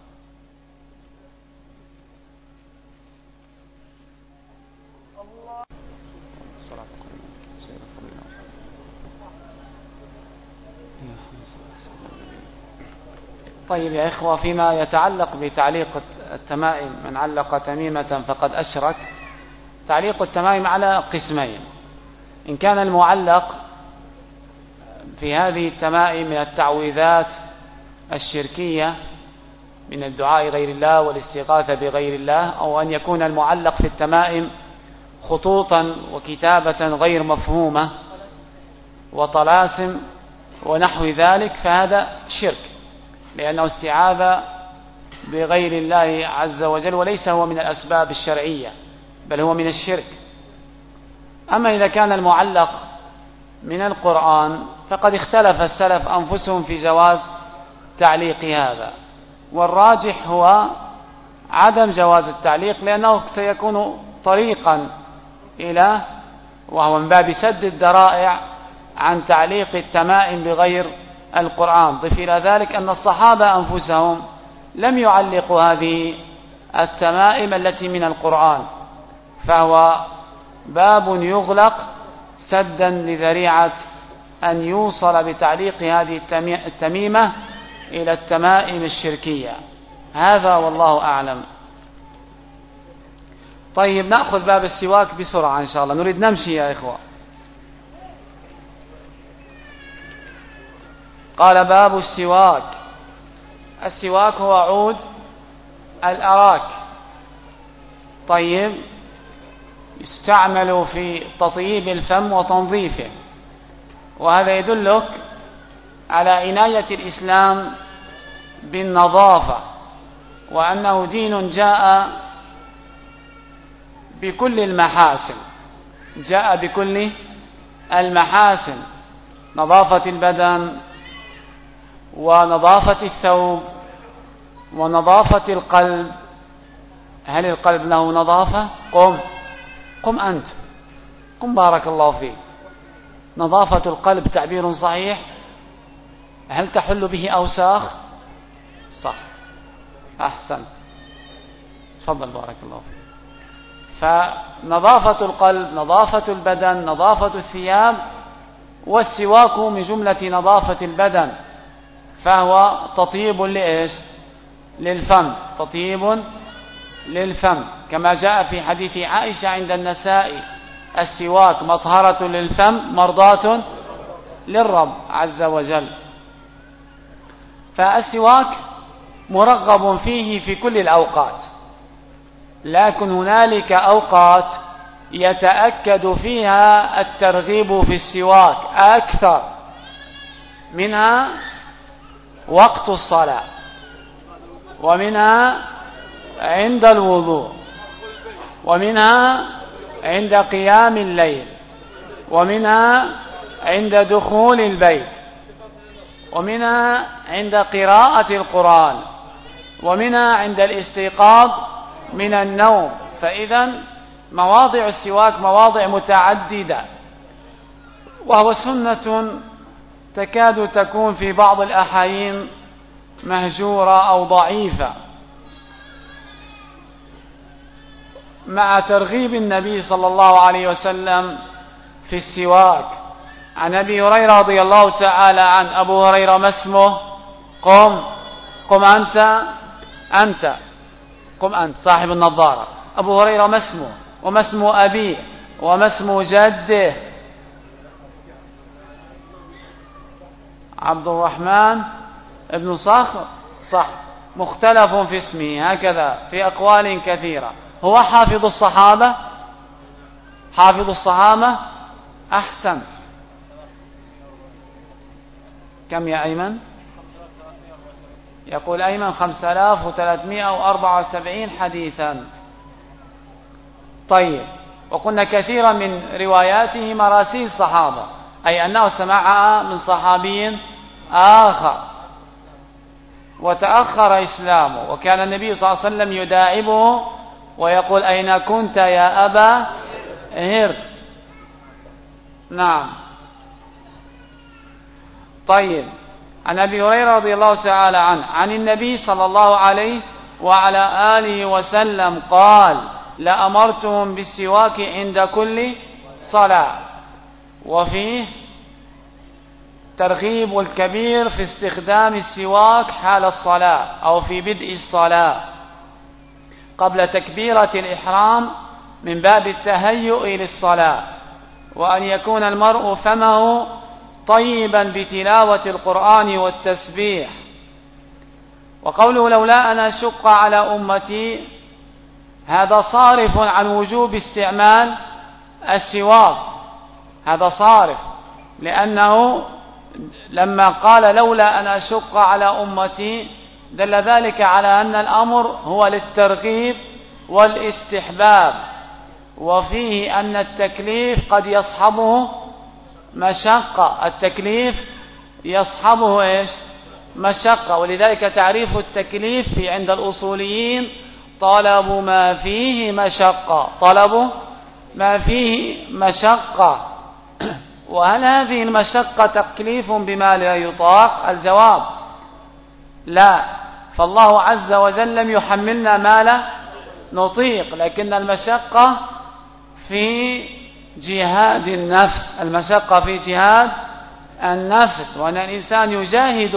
طيب يا إخوة، فيما يتعلق بتعليق التمائم، من علق تميمة فقد أشرك. تعليق التمائم على قسمين: إن كان المعلق في هذه التمائم من التعويذات الشركية من الدعاء غير الله والاستغاثة بغير الله، أو أن يكون المعلق في التمائم خطوطا وكتابة غير مفهومة وطلاسم ونحو ذلك، فهذا شرك، لأنه استعاذة بغير الله عز وجل، وليس هو من الأسباب الشرعية بل هو من الشرك. أما إذا كان المعلق من القرآن فقد اختلف السلف أنفسهم في جواز تعليق هذا، والراجح هو عدم جواز التعليق، لأنه سيكون طريقا إلى، وهو من باب سد الذرائع عن تعليق التمائم بغير القرآن. ضف إلى ذلك أن الصحابة أنفسهم لم يعلقوا هذه التمائم التي من القرآن، فهو باب يغلق سدا لذريعة أن يوصل بتعليق هذه التميمة إلى التمائم الشركية. هذا والله أعلم. طيب، نأخذ باب السواك بسرعة إن شاء الله، نريد نمشي يا إخوة. قال: باب السواك. السواك هو عود الأراك طيب يستعمل في تطييب الفم وتنظيفه، وهذا يدلك على عناية الإسلام بالنظافة، وأنه دين جاء بكل المحاسن، جاء بكل المحاسن، نظافة البدن ونظافة الثوب ونظافة القلب. هل القلب له نظافة؟ قم أنت، قم بارك الله فيك. نظافة القلب تعبير صحيح. هل تحل به أوساخ؟ صح، أحسن، تفضل بارك الله فيك. فنظافة القلب، نظافة البدن، نظافة الثياب، والسواك من جملة نظافة البدن، فهو تطيب لإيش؟ للفم، تطيب للفم، كما جاء في حديث عائشة عند النسائي: السواك مطهرة للفم مرضاة للرب عز وجل. فالسواك مرغب فيه في كل الأوقات، لكن هنالك أوقات يتأكد فيها الترغيب في السواك أكثر، منها وقت الصلاة، ومنها عند الوضوء، ومنها عند قيام الليل، ومنها عند دخول البيت، ومنها عند قراءة القرآن، ومنها عند الاستيقاظ من النوم. فإذا مواضع السواك مواضع متعددة، وهو سنة تكاد تكون في بعض الأحايين مهجورة أو ضعيفة، مع ترغيب النبي صلى الله عليه وسلم في السواك. عن أبي هريرة رضي الله تعالى عن أبو هريرة: ما اسمه؟ قم أنت قم أنت صاحب النظارة. أبو هريرة ما اسمه؟ وما اسم أبيه؟ وما اسم جده؟ عبد الرحمن ابن صخر، صح، مختلف في اسمه، هكذا في أقوال كثيرة. هو حافظ الصحابة؟ حافظ الصحابة، أحسن. كم يا أيمن؟ يقول أيمن 5374 حديثا. طيب، وقلنا كثيرا من رواياته مراسيل صحابة، أي أنه سمعها من صحابي آخر وتأخر إسلامه، وكان النبي صلى الله عليه وسلم يداعبه ويقول: أين كنت يا أبا هر؟ نعم. طيب، عن أبي هريرة رضي الله تعالى عنه عن النبي صلى الله عليه وعلى آله وسلم قال: لأمرتهم بالسواك عند كل صلاة. وفيه ترغيب الكبير في استخدام السواك حال الصلاة أو في بدء الصلاة قبل تكبيرة الإحرام من باب التهيؤ للصلاة، وأن يكون المرء فمه طيبا بتلاوة القرآن والتسبيح. وقوله: لولا أن أشق على أمتي، هذا صارف عن وجوب استعمال السواك، هذا صارف، لأنه لما قال لولا أن أشق على أمتي دل ذلك على أن الأمر هو للترغيب والاستحباب، وفيه أن التكليف قد يصحبه مشقة، التكليف يصحبه إيش؟ مشقة. ولذلك تعريف التكليف في عند الأصوليين: طلب ما فيه مشقة، طلب ما فيه مشقة. وهل هذه المشقة تكليف بما لا يطاق؟ الجواب: لا، فالله عز وجل لم يحملنا ما لا نطيق، لكن المشقة في جهاد النفس، المشقة في جهاد النفس، وأن الإنسان يجاهد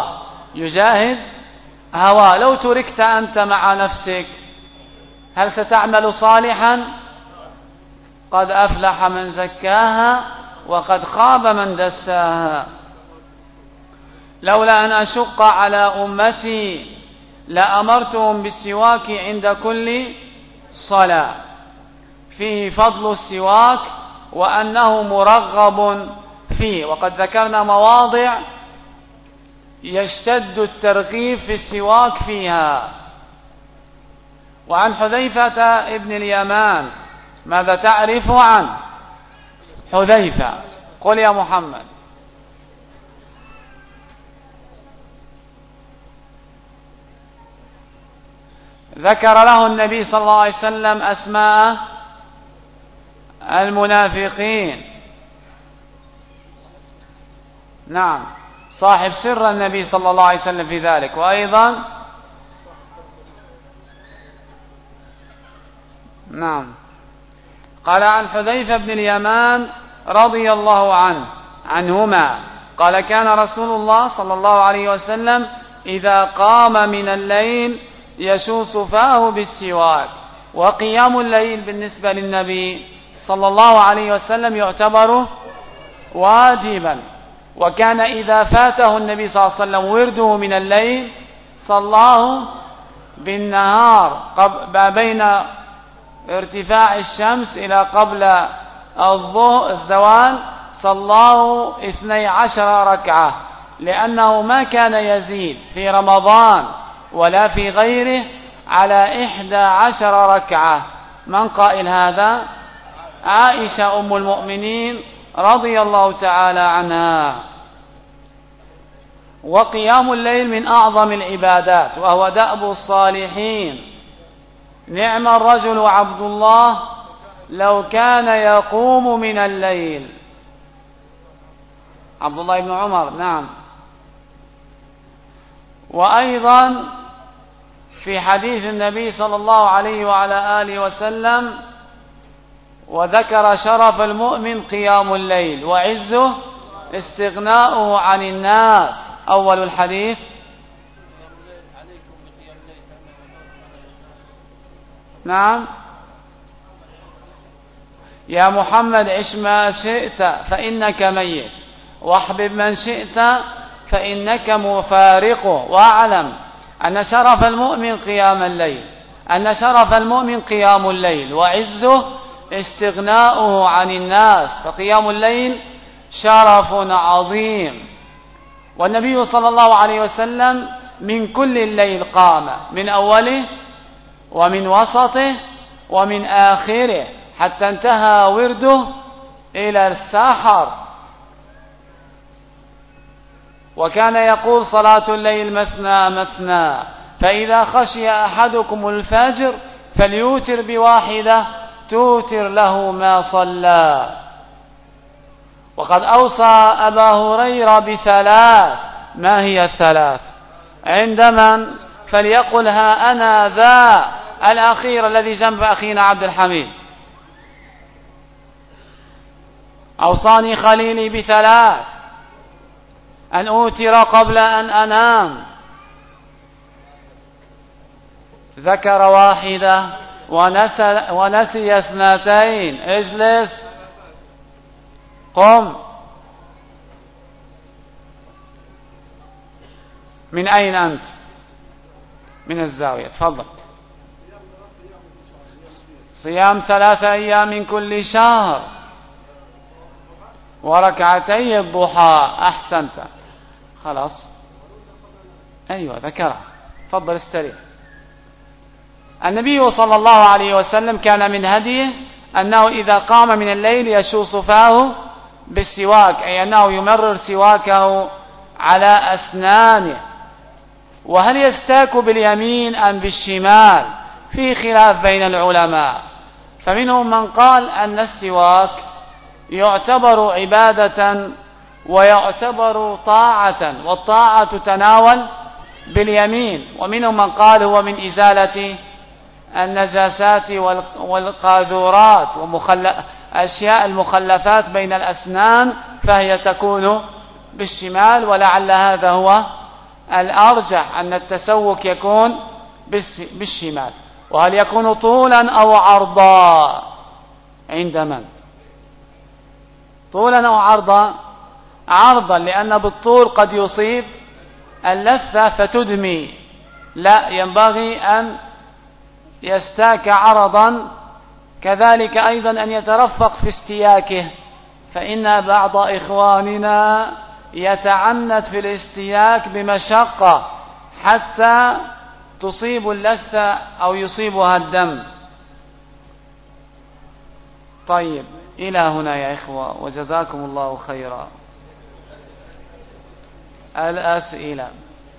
هواه. لو تركت أنت مع نفسك هل ستعمل صالحا؟ قد أفلح من زكاها وقد خاب من دساها. لولا أن أشق على أمتي، لأمرتهم بالسواك عند كل صلاة. فيه فضل السواك وأنه مرغب فيه، وقد ذكرنا مواضع يشتد الترغيب في السواك فيها. وعن حذيفة ابن اليمان، ماذا تعرف عن حذيفة؟ قل يا محمد. ذكر له النبي صلى الله عليه وسلم أسماء المنافقين. نعم، صاحب سر النبي صلى الله عليه وسلم في ذلك. وأيضا نعم، قال عن حذيفة بن اليمان رضي الله عنهما قال كان رسول الله صلى الله عليه وسلم إذا قام من الليل يشوص فاه بالسواك. وقيام الليل بالنسبة للنبي صلى الله عليه وسلم يعتبر واجبا، وكان إذا فاته النبي صلى الله عليه وسلم ورده من الليل صلاه بالنهار ما بين ارتفاع الشمس إلى قبل الزوال، صلاه 12 ركعة، لأنه ما كان يزيد في رمضان ولا في غيره على 11 ركعة. من قائل هذا؟ عائشة أم المؤمنين رضي الله تعالى عنها. وقيام الليل من أعظم العبادات، وهو دأب الصالحين. نعم الرجل عبد الله لو كان يقوم من الليل. عبد الله بن عمر. نعم. وأيضا في حديث النبي صلى الله عليه وعلى آله وسلم وذكر شرف المؤمن قيام الليل وعزه استغناؤه عن الناس. أول الحديث نعم، يا محمد عش ما شئت فإنك ميت، واحبب من شئت فإنك مفارقه، واعلم أن شرف المؤمن قيام الليل، أن شرف المؤمن قيام الليل وعزه استغناؤه عن الناس، فقيام الليل شرف عظيم. والنبي صلى الله عليه وسلم من كل الليل قام، من أوله ومن وسطه ومن آخره، حتى انتهى ورده إلى السحر. وكان يقول صلاة الليل مثنى مثنى، فإذا خشي أحدكم الفجر فليوتر بواحدة توتر له ما صلى. وقد أوصى أبا هريرة بثلاث. ما هي الثلاث؟ عند من؟ فليقلها أنا ذا. الأخير الذي جنب أخينا عبد الحميد. أوصاني خليلي بثلاث: أن أوتر قبل أن أنام. ذكر واحدة ونسي اثنتين. اجلس، قم. من أين أنت؟ من الزاوية، تفضل. صيام 3 أيام من كل شهر وركعتي الضحى. أحسنت، خلاص. أيوة ذكرها، تفضل استريح. النبي صلى الله عليه وسلم كان من هديه أنه إذا قام من الليل يشوص فاه بالسواك، أي أنه يمرر سواكه على أسنانه. وهل يستاك باليمين أم بالشمال؟ في خلاف بين العلماء، فمنهم من قال أن السواك يعتبر عبادة ويعتبر طاعة، والطاعة تتناول باليمين. ومنهم من قال هو من إزالة النجاسات والقاذورات أشياء المخلفات بين الأسنان، فهي تكون بالشمال. ولعل هذا هو الأرجح، أن التسوك يكون بالشمال. وهل يكون طولا أو عرضا؟ عند من؟ طولا أو عرضا؟ عرضا، لأن بالطول قد يصيب اللثة فتدمي، لا، ينبغي أن يستاك عرضا، كذلك أيضا أن يترفق في استياكه، فإن بعض إخواننا يتعنت في الاستياك بمشقة حتى تصيب اللثة أو يصيبها الدم. طيب، إلى هنا يا إخوة، وجزاكم الله خيرا. الأسئلة.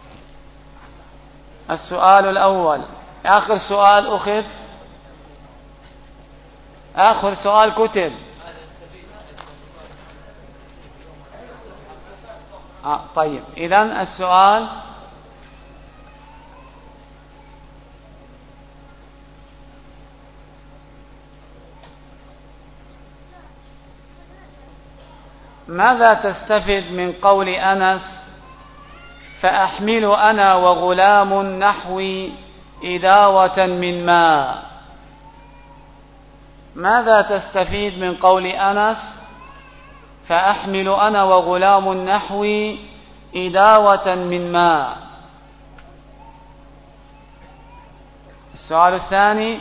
السؤال الأول، آخر سؤال أخذ، آخر سؤال كتب. طيب، إذن السؤال: ماذا تستفد من قول أنس: فأحمل أنا وغلام نحوي إداوة من ماء؟ ماذا تستفيد من قول أنس: فأحمل أنا وغلام نحوي إداوة من ماء؟ السؤال الثاني.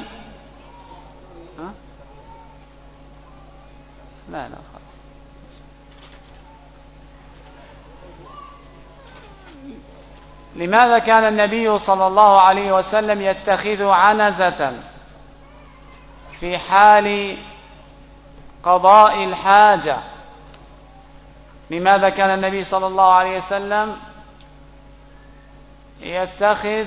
لا خلاص. لماذا كان النبي صلى الله عليه وسلم يتخذ عنزة في حال قضاء الحاجة؟ لماذا كان النبي صلى الله عليه وسلم يتخذ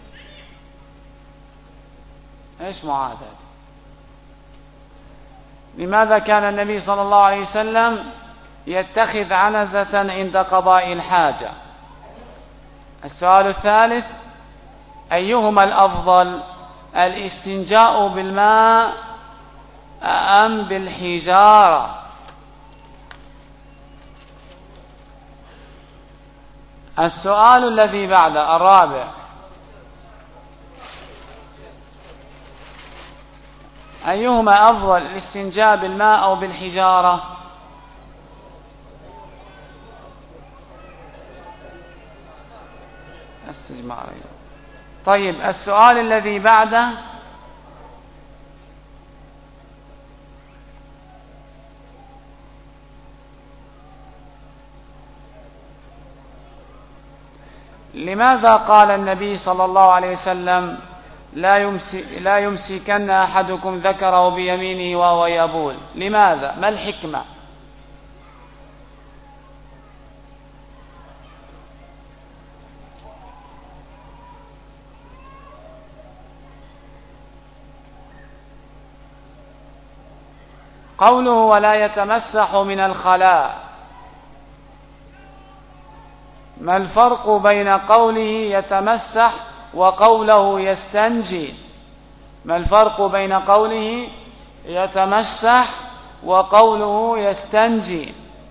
لماذا كان النبي صلى الله عليه وسلم يتخذ عنزة عند قضاء الحاجة؟ السؤال الثالث: أيهما الأفضل، الاستنجاء بالماء أم بالحجارة؟ السؤال الذي بعد الرابع: أيهما أفضل، الاستنجاء بالماء أو بالحجارة؟ استجمار. طيب، السؤال الذي بعده: لماذا قال النبي صلى الله عليه وسلم: لا يمسكن أحدكم ذكره بيمينه وهو يبول؟ لماذا؟ ما الحكمة؟ قوله ولا يتمسح من الخلاء، ما الفرق بين قوله يتمسح وقوله يستنجي؟ ما الفرق بين قوله يتمسح وقوله يستنجي؟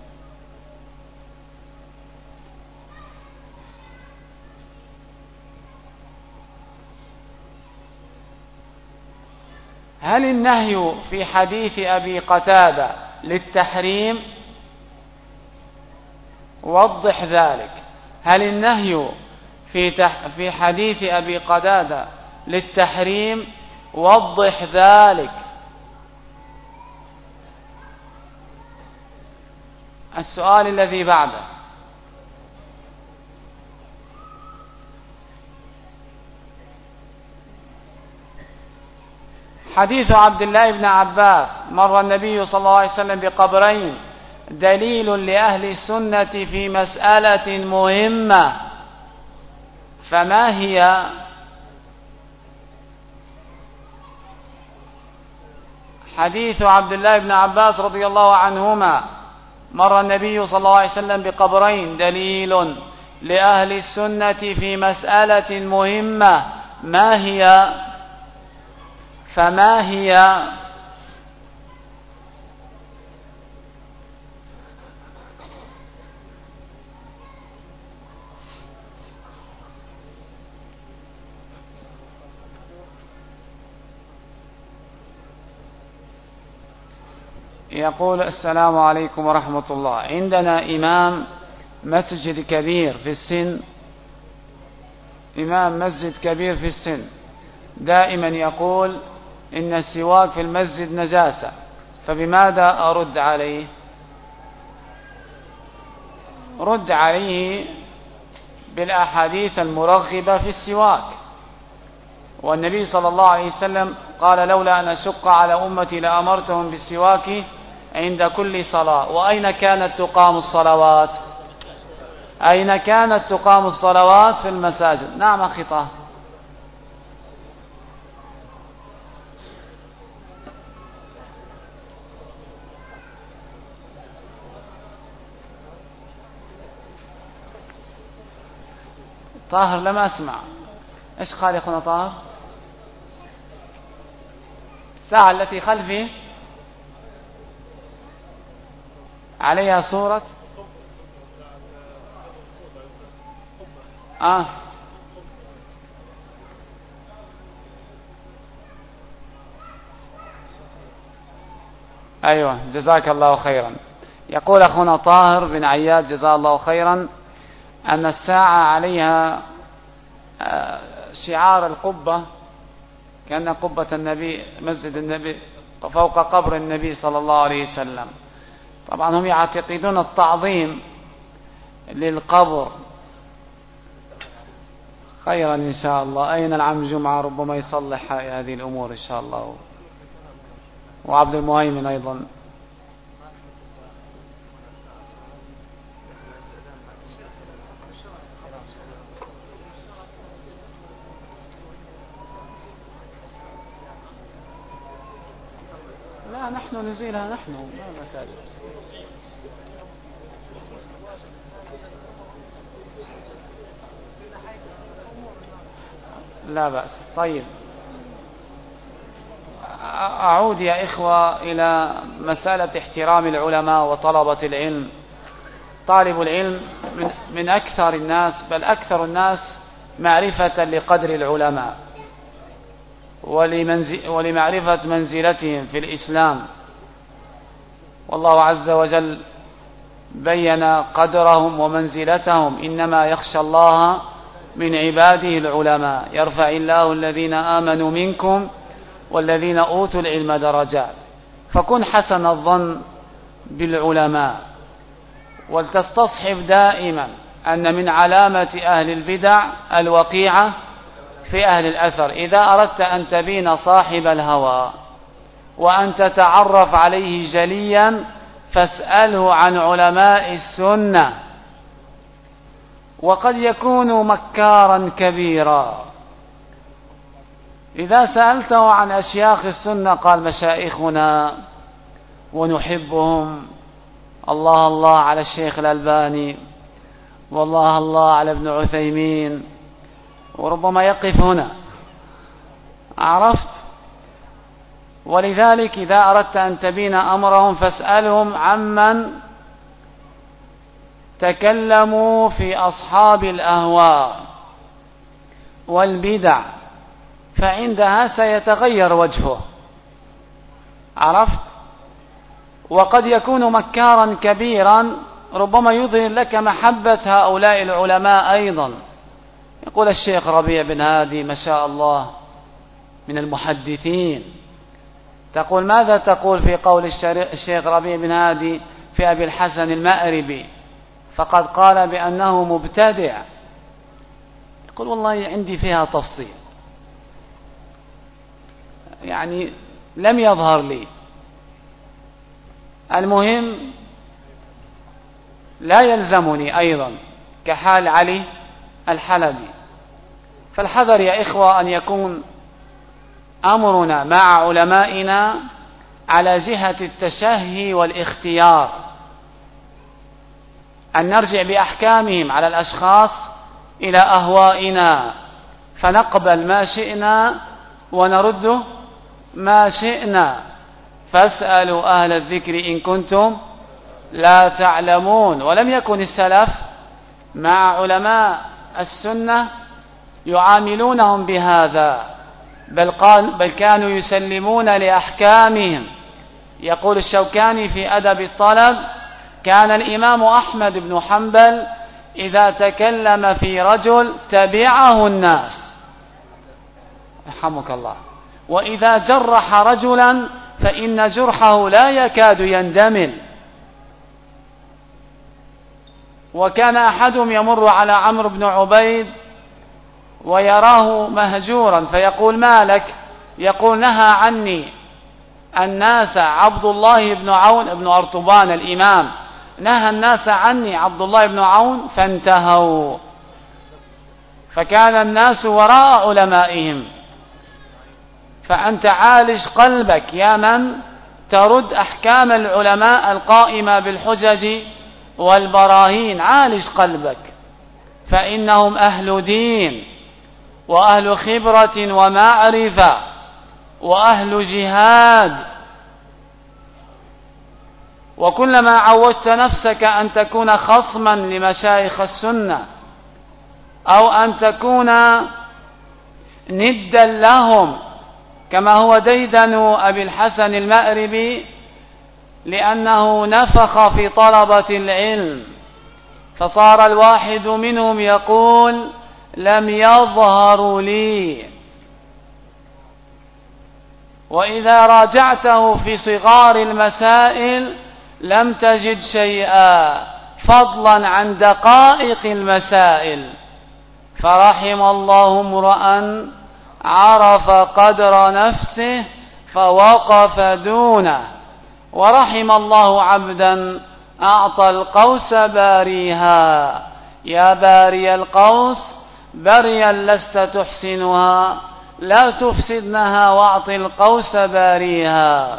هل النهي في حديث أبي قتادة للتحريم؟ وضح ذلك. هل النهي في حديث أبي قتادة للتحريم؟ وضح ذلك. السؤال الذي بعده: حديث عبد الله بن عباس: مر النبي صلى الله عليه وسلم بقبرين، دليل لأهل السنة في مسألة مهمة، فما هي؟ حديث عبد الله بن عباس رضي الله عنهما: مر النبي صلى الله عليه وسلم بقبرين، دليل لأهل السنة في مسألة مهمة، ما هي؟ فما هي؟ يقول: السلام عليكم ورحمة الله. عندنا إمام مسجد كبير في السن، إمام مسجد كبير في السن دائما يقول إن السواك في المسجد نجاسة، فبماذا أرد عليه؟ رد عليه بالأحاديث المرغبة في السواك، والنبي صلى الله عليه وسلم قال لولا أن أشق على أمتي لأمرتهم بالسواك عند كل صلاة. وأين كانت تقام الصلوات؟ أين كانت تقام الصلوات؟ في المساجد. نعم أخي طه. طاهر لم أسمع إيش قال يا أخونا طاهر؟ الساعة التي خلفي عليها صورة أيوة جزاك الله خيرا. يقول أخونا طاهر بن عياد جزاه الله خيرا أن الساعة عليها شعار القبة، كأن قبة النبي مسجد النبي فوق قبر النبي صلى الله عليه وسلم. طبعا هم يعتقدون التعظيم للقبر. خيرا إن شاء الله. أين العم جمعة ربما يصلح هذه الأمور إن شاء الله، وعبد المهيمن أيضا. لا نحن نزيلها نحن ما مساجد. لا بأس. طيب أعود يا إخوة إلى مسألة احترام العلماء وطلبة العلم. طالب العلم من أكثر الناس بل أكثر الناس معرفة لقدر العلماء ولمعرفة منزلتهم في الإسلام، والله عز وجل بين قدرهم ومنزلتهم. إنما يخشى الله من عباده العلماء، يرفع الله الذين آمنوا منكم والذين أوتوا العلم درجات. فكن حسن الظن بالعلماء، ولتستصحب دائما أن من علامة أهل البدع الوقيعة في أهل الأثر. إذا أردت أن تبين صاحب الهوى وأن تتعرف عليه جليا فاسأله عن علماء السنة، وقد يكون مكارا كبيرا. إذا سألته عن أشياخ السنة قال مشايخنا ونحبهم، الله الله على الشيخ الألباني، والله الله على ابن عثيمين، وربما يقف هنا. عرفت؟ ولذلك إذا أردت أن تبين أمرهم فاسألهم عمن تكلموا في أصحاب الأهواء والبدع، فعندها سيتغير وجهه. عرفت؟ وقد يكون مكارا كبيرا، ربما يظهر لك محبة هؤلاء العلماء أيضا. يقول الشيخ ربيع بن هادي ما شاء الله من المحدثين. تقول ماذا تقول في قول الشيخ ربيع بن هادي في أبي الحسن المأربي فقد قال بأنه مبتدع؟ يقول والله عندي فيها تفصيل، يعني لم يظهر لي. المهم لا يلزمني أيضا كحال علي الحلبي. فالحذر يا إخوة أن يكون أمرنا مع علمائنا على جهة التشهي والاختيار، أن نرجع بأحكامهم على الأشخاص إلى أهوائنا، فنقبل ما شئنا ونرد ما شئنا. فاسألوا أهل الذكر إن كنتم لا تعلمون. ولم يكن السلف مع علماء السنة يعاملونهم بهذا، بل كانوا يسلمون لأحكامهم. يقول الشوكاني في أدب الطلب: كان الإمام أحمد بن حنبل إذا تكلم في رجل تبعه الناس، رحمك الله، وإذا جرح رجلا فإن جرحه لا يكاد يندمل. وكان أحدهم يمر على عمرو بن عبيد ويراه مهجورا فيقول: ما لك؟ يقول: نهى عني الناس عبد الله بن عون بن أرطبان الإمام، نهى الناس عني عبد الله بن عون فانتهوا. فكان الناس وراء علمائهم. فأنت عالج قلبك يا من ترد أحكام العلماء القائمة بالحجج والبراهين، عالج قلبك، فإنهم أهل دين وأهل خبرة ومعرفة وأهل جهاد. وكلما عودت نفسك أن تكون خصما لمشايخ السنة أو أن تكون ندا لهم، كما هو ديدن أبي الحسن المأربي لأنه نفخ في طلبة العلم، فصار الواحد منهم يقول: لم يظهروا لي. وإذا راجعته في صغار المسائل لم تجد شيئا، فضلا عن دقائق المسائل. فرحم الله امرأ عرف قدر نفسه فوقف دونه، ورحم الله عبدا أعطى القوس باريها. يا باري القوس بريا لست تحسنها، لا تفسدنها واعط القوس باريها.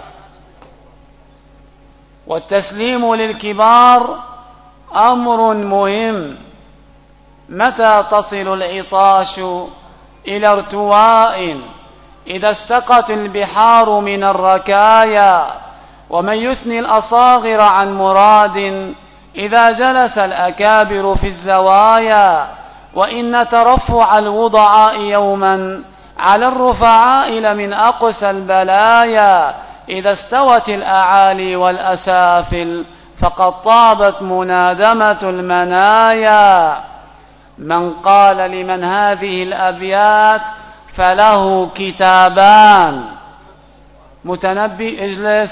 والتسليم للكبار أمر مهم. متى تصل العطاش إلى ارتواء إذا استقت البحار من الركايا؟ ومن يثني الأصاغر عن مراد إذا جلس الأكابر في الزوايا؟ وإن ترفع الوضعاء يوما على الرفعاء لمن أقسى البلايا. إذا استوت الأعالي والأسافل فقد طابت منادمة المنايا. من قال لمن هذه الأبيات فله كتابان. متنبي اجلس.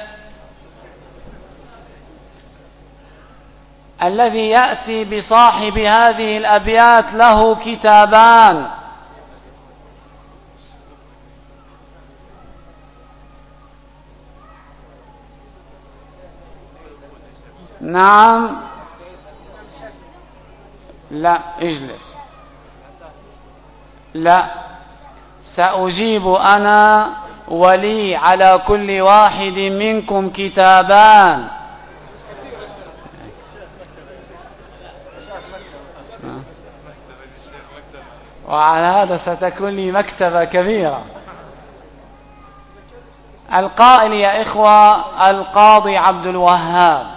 الذي يأتي بصاحب هذه الأبيات له كتابان. نعم. لا اجلس. لا، سأجيب أنا، ولي على كل واحد منكم كتابان. وعلى هذا ستكون لي مكتبة كبيرة. القائل يا إخوة القاضي عبد الوهاب،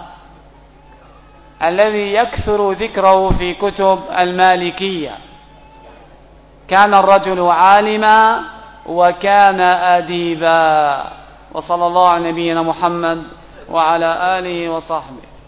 الذي يكثر ذكره في كتب المالكية، كان الرجل عالما وكان أديبا. وصلى الله على نبينا محمد وعلى آله وصحبه.